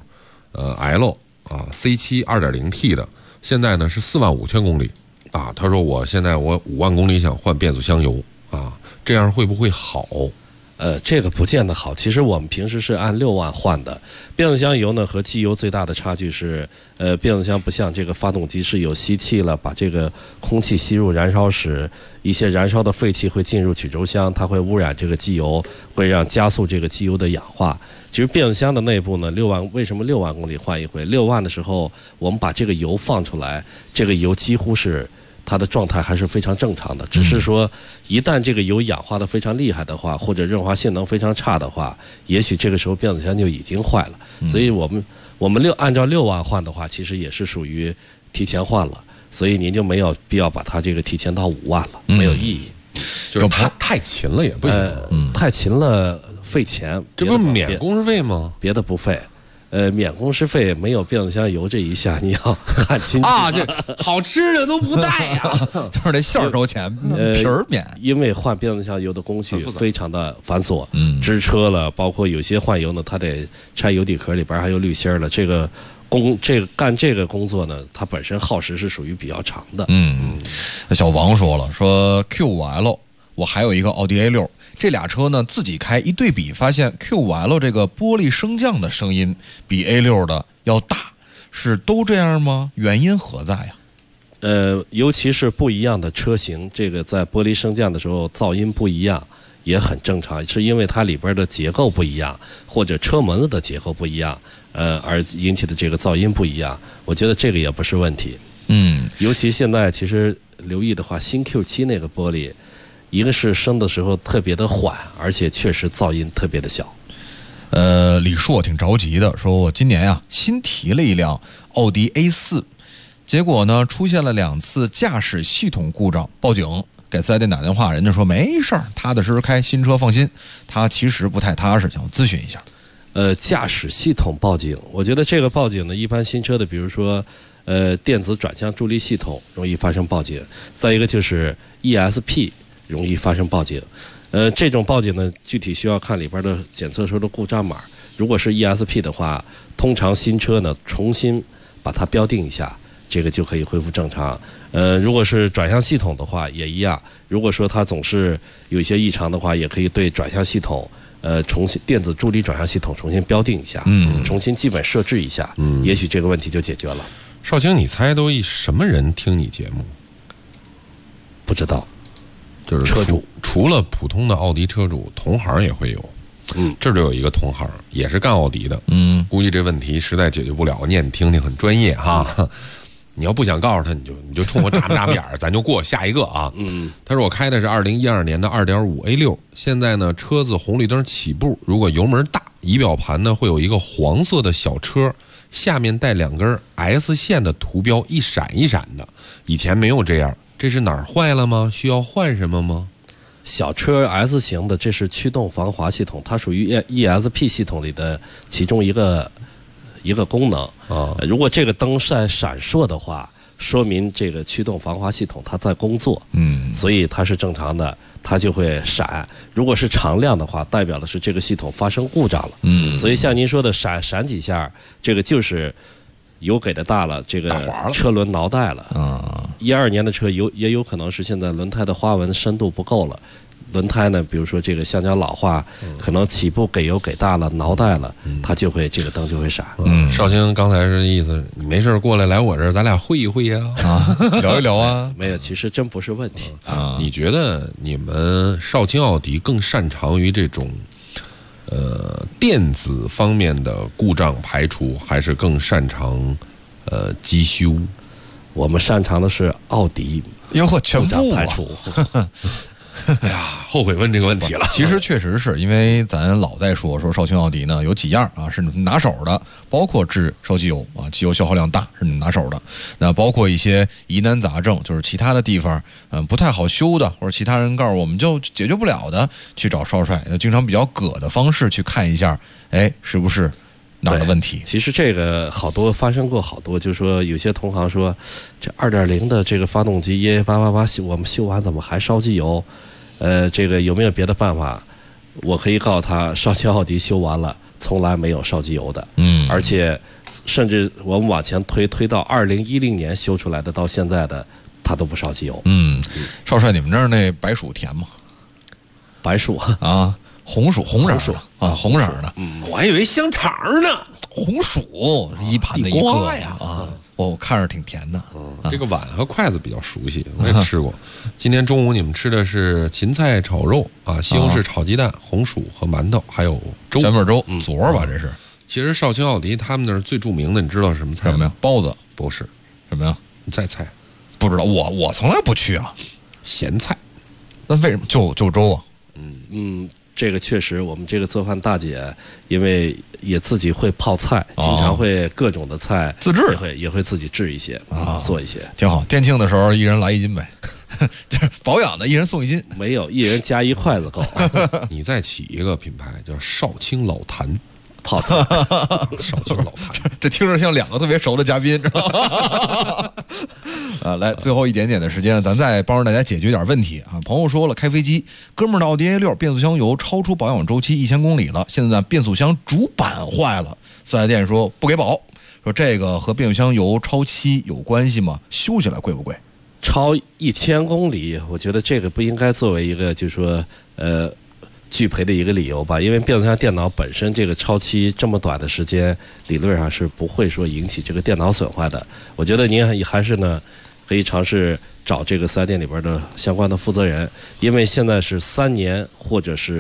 L 啊 C7 2.0T 的，现在呢是45000公里啊。他说我现在5万公里想换变速箱油啊，这样会不会好？ 这个不见得好。其实我们平时是按6万换的。变速箱油呢和机油最大的差距是，变速箱不像这个发动机是有吸气了，把这个空气吸入燃烧室，一些燃烧的废气会进入曲轴箱，它会污染这个机油，会让加速这个机油的氧化。其实变速箱的内部呢为什么6万公里换一回？6万的时候我们把这个油放出来，这个油几乎是它的状态还是非常正常的，只是说一旦这个油氧化的非常厉害的话，或者润滑性能非常差的话，也许这个时候变速箱就已经坏了。所以我们按照6万换的话，其实也是属于提前换了，所以您就没有必要把它这个提前到5万了，没有意义。 就是太勤了也不行， 太勤了费钱， 这不是免工时费吗？ 别的不费。免工时费没有变速箱油这一下，你要看清楚啊！这好吃的都不带呀，就是这馅儿收钱，皮儿免。 因为换变速箱油的工序非常的繁琐，支车了，包括有些换油呢，它得拆油底壳，里边还有滤芯了。干这个工作呢，它本身耗时是属于比较长的。 那小王说了，说 Q5L， 我还有一个奥迪 A6， 这俩车呢自己开一对比，发现 QL 这个玻璃升降的声音比 A6 的要大，是都这样吗？原因何在呀？ 尤其是不一样的车型，这个在玻璃升降的时候噪音不一样也很正常，是因为它里边的结构不一样，或者车门子的结构不一样，而引起的这个噪音不一样。我觉得这个也不是问题。尤其现在其实留意的话，新 Q7 那个玻璃，一个是升的时候特别的缓，而且确实噪音特别的小。 李硕挺着急的，说我今年呀新提了一辆奥迪 A4， 结果呢出现了2次驾驶系统故障，报警。给4S店打电话，人家说没事儿，踏踏实实开新车放心。他其实不太踏实，想咨询一下。 驾驶系统报警，我觉得这个报警呢，一般新车的，比如说电子转向助力系统容易发生报警，再一个就是 ESP 容易发生报警。这种报警呢，具体需要看里边的检测时候的故障码。如果是 ESP 的话，通常新车呢重新把它标定一下，这个就可以恢复正常。如果是转向系统的话也一样，如果说它总是有一些异常的话，也可以对转向系统重新电子助力转向系统重新标定一下，重新基本设置一下，也许这个问题就解决了。 少卿，你猜都什么人听你节目？ 不知道， 就是车主， 除了普通的奥迪车主，同行也会有。这就有一个同行也是干奥迪的，估计这问题实在解决不了，念你听听很专业哈。你要不想告诉他，你就冲我眨巴眼儿，咱就过下一个啊。他说我开的是2012年的 2.5 A6， 现在呢车子红绿灯起步，如果油门大，仪表盘呢会有一个黄色的小车，下面带2根 S 线的图标，一闪一闪的，以前没有这样，这是哪儿坏了吗？需要换什么吗？ 小车 S 型的，这是驱动防滑系统，它属于 ESP 系统里的其中一个功能啊。如果这个灯闪烁的话，说明这个驱动防滑系统它在工作，所以它是正常的，它就会闪。如果是常亮的话，代表的是这个系统发生故障了。所以像您说的闪几下，这个就是油给的大了，这个车轮挠带了。12年的车也有可能是现在轮胎的花纹深度不够了。轮胎呢，比如说这个橡胶老化，可能起步给油给大了，挠带了，它就会这个灯就会闪。 少卿刚才是意思，你没事过来我这儿，咱俩会一会呀，聊一聊啊。 没有，其实真不是问题啊。你觉得你们少卿奥迪更擅长于这种电子方面的故障排除，还是更擅长机修？ 我们擅长的是奥迪全部排除。 哎呀，后悔问这个问题了。 其实确实是因为咱老在说少卿奥迪呢有几样啊是拿手的，包括治烧机油啊，机油消耗量大是拿手的。那包括一些疑难杂症，就是其他的地方不太好修的，或者其他人告诉我们就解决不了的，去找少帅，经常比较葛的方式去看一下，是不是哪儿的问题？ 其实这个发生过好多，就是说有些同行说这 2.0 的这个发动机8888我们修完怎么还烧机油？这个有没有别的办法？我可以告诉他，少卿奥迪修完了从来没有烧机油的。而且甚至我们往前推到2010年修出来的，到现在的它都不烧机油。 少帅，你们这儿那白薯甜吗？ 白薯啊，红色啊，红色的。 我还以为香肠呢。 红薯一盘的一个呀啊。我看着挺甜的。 这个碗和筷子比较熟悉，我也吃过。今天中午你们吃的是芹菜炒肉啊，西红柿炒鸡蛋、红薯和馒头，还有粥， 卷饼粥，昨儿吧这是。 其实少卿奥迪他们那儿最著名的，你知道是什么菜吗？ 什么呀？包子？ 不是。 什么呀？ 你再猜。 不知道，我从来不去啊。 咸菜。 那为什么就粥啊？ 这个确实，我们这个做饭大姐，因为也自己会泡菜，经常会各种的菜自制， 也会自己制一些做一些， 挺好。店庆的时候，一人来1斤呗，这保养的，一人送1斤。 没有，一人加1筷子够。 你再起一个品牌叫少卿老坛泡菜， 少卿老坛， 这听着像2个特别熟的嘉宾，知道吗？来，最后一点点的时间，咱再帮着大家解决点问题啊。朋友说了，开飞机，哥们儿的奥迪 A6 变速箱油超出保养周期1000公里了，现在变速箱主板坏了，4S店说不给保，说这个和变速箱油超期有关系吗？修起来贵不贵？ 超1000公里，我觉得这个不应该作为一个就是说拒赔的一个理由吧。因为变速箱电脑本身这个超期这么短的时间，理论上是不会说引起这个电脑损坏的。我觉得您还是呢，可以尝试找这个4S店里边的相关的负责人，因为现在是3年或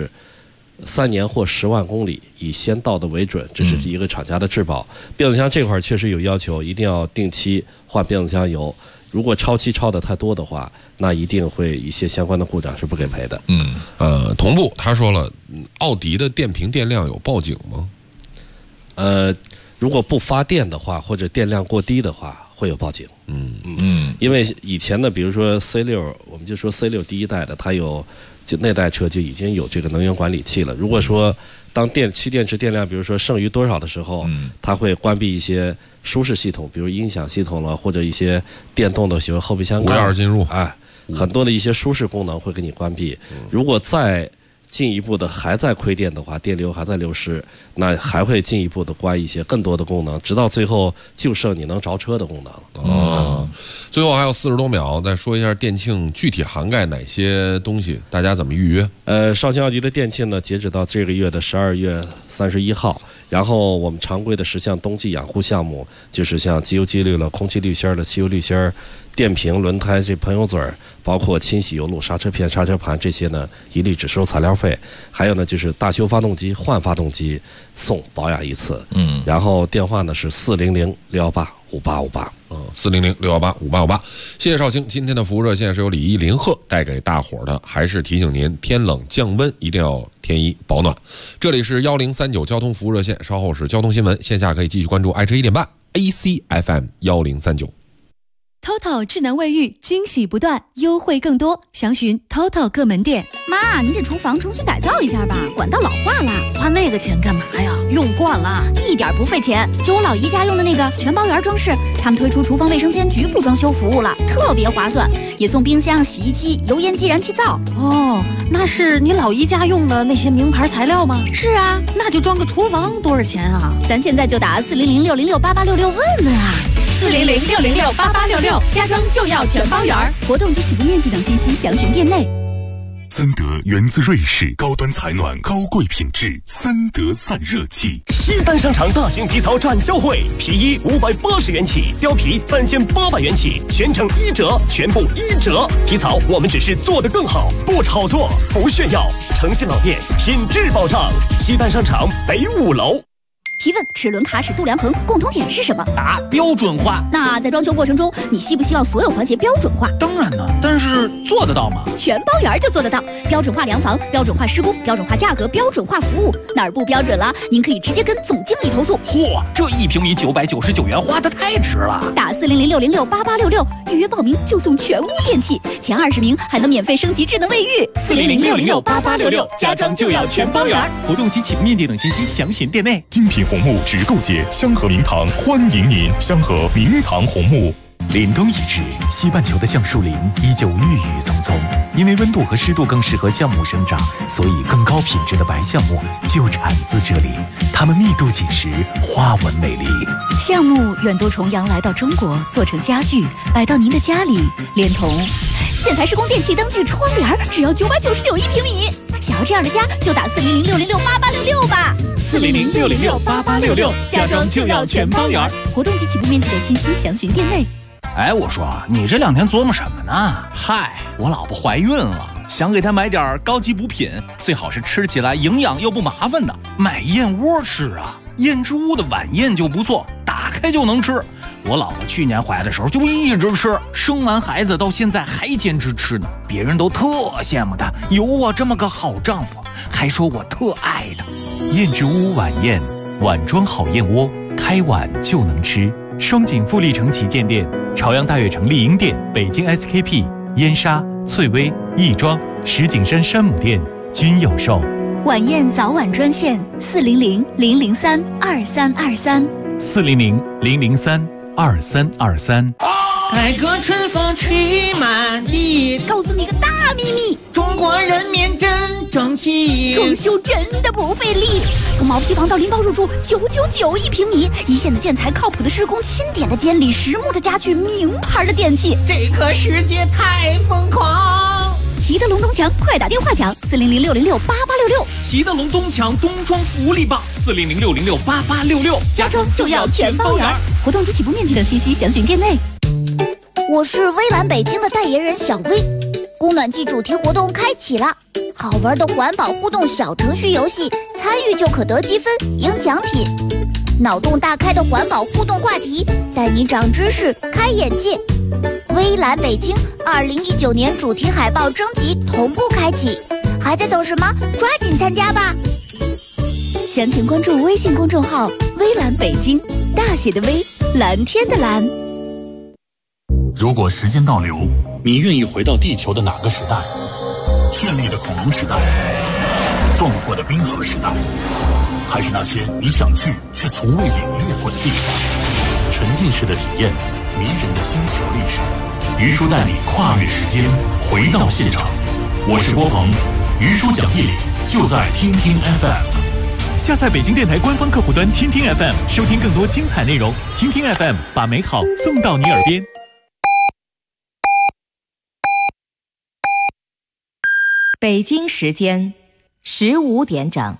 10万公里以先到的为准，这是一个厂家的质保。变速箱这块确实有要求，一定要定期换变速箱油。如果超期超的太多的话，那一定会一些相关的故障是不给赔的。 同步他说了，奥迪的电瓶电量有报警吗？ 如果不发电的话，或者电量过低的话，会有报警。因为以前的，比如说 C6， 我们就说 C6 第一代的，它有就那代车就已经有这个能源管理器了。如果说当蓄电池电量，比如说剩余多少的时候，它会关闭一些舒适系统，比如音响系统了，或者一些电动的，比如后备箱盖无钥匙进入， 很多的一些舒适功能会给你关闭。如果再进一步的还在亏电的话，电流还在流失，那还会进一步的关一些更多的功能，直到最后就剩你能着车的功能。 最后还有40多秒，再说一下店庆具体涵盖哪些东西，大家怎么预约？ 绍兴奥迪的店庆呢，截止到这个月的12月31号。然后我们常规的10项冬季养护项目，就是像机油机滤了、空气滤芯的汽油滤芯、电瓶、轮胎这喷油嘴，包括清洗油路、刹车片、刹车盘这些呢，一律只收材料费。还有呢，就是大修发动机、换发动机送保养1次。然后电话呢是400-618-5858。 400-618-5858。谢谢绍兴，今天的服务热线是由李一林鹤带给大伙的，还是提醒您天冷降温一定要添衣保暖。这里是1039交通服务热线，稍后是交通新闻，线下可以继续关注爱车1点半 ACFM 1039。 TOTO 智能卫浴惊喜不断，优惠更多，详询 TOTO 各门店。 妈，您这厨房重新改造一下吧，管道老化了。 花那个钱干嘛呀？用惯了， 一点不费钱。就我老姨家用的那个全包圆装饰，他们推出厨房卫生间局部装修服务了，特别划算，也送冰箱、洗衣机、油烟机、燃气灶。 哦，那是你老姨家用的那些名牌材料吗？ 是啊， 那就装个厨房多少钱啊？ 咱现在就打400-606-8866问问啊。 400-606-8866，家装就要全包圆。 活动及起步面积等信息详询店内。 森德源自瑞士，高端采暖，高贵品质，森德散热器。 西单商场大型皮草展销会，皮衣580元起，貂皮3800元起，全程1折，全部1折。皮草我们只是做得更好，不炒作，不炫耀，诚信老店，品质保障。西单商场北5楼。 提问：齿轮、卡尺、度量衡共同点是什么？ 答：标准化。 那在装修过程中，你希不希望所有环节标准化？ 当然呢，但是做得到吗？ 全包圆就做得到，标准化量房、标准化施工、标准化价格、标准化服务，哪儿不标准了，您可以直接跟总经理投诉。 嚯，这1平米999元花得太值了！ 打400-606-8866预约报名就送全屋电器，前20名还能免费升级智能卫浴。 400-606-8866，家装就要全包圆。活动及起步面积等信息详询店内。 精品红木直购节，香河明堂欢迎您！香河明堂红木。 凛冬已至，西半球的橡树林依旧郁郁葱葱。因为温度和湿度更适合橡木生长，所以更高品质的白橡木就产自这里。它们密度紧实，花纹美丽。 橡木远渡重洋来到中国，做成家具，摆到您的家里，连同建材施工、电器、灯具、窗帘，只要999一平米。想要这样的家，就打400-606-8866吧。 400-606-8866，家装就要全包圆。 活动及起步面积的信息详询店内。 哎，我说你这2天琢磨什么呢？嗨，我老婆怀孕了，想给她买点高级补品，最好是吃起来营养又不麻烦的。买燕窝吃啊，燕之屋的晚宴就不错，打开就能吃。我老婆去年怀的时候就一直吃，生完孩子到现在还坚持吃呢，别人都特羡慕她有我这么个好丈夫，还说我特爱她。 燕之屋晚宴，碗装好燕窝，开碗就能吃。双井富力城旗舰店、朝阳大悦城丽婴店、北京 SKP、燕莎、翠微、亦庄、石景山山姆店均有售。 晚宴早晚专线400-003-2323。 400-003-2323。 改革春风吹满地， 告诉你个大秘密， 中国人民真争气， 装修真的不费力。从毛坯房到拎包入住，999一平米，一线的建材，靠谱的施工，钦点的监理，实木的家具，名牌的电器， 这个世界太疯狂。 吉德隆东强，快打电话抢400-606-8866。 齐德龙东强冬装福利棒，400-606-8866， 家装就要全包圆。活动及起步面积等信息详询店内。 我是微蓝北京的代言人小薇，供暖季主题活动开启了，好玩的环保互动小程序游戏，参与就可得积分赢奖品。脑洞大开的环保互动话题，带你长知识开眼界。微蓝北京2019年主题海报征集同步开启，还在等什么？抓紧参加吧！ 详情关注微信公众号微蓝北京，大写的微，蓝天的蓝。 如果时间倒流，你愿意回到地球的哪个时代？绚丽的恐龙时代，壮阔的冰河时代，还是那些你想去却从未领略过的地方？沉浸式的体验，迷人的星球历史。于叔带你跨越时间，回到现场。我是郭鹏，于叔讲义理就在听听 FM。 下载北京电台官方客户端听听 FM， 收听更多精彩内容。听听 FM， 把美好送到你耳边。 北京时间15点整。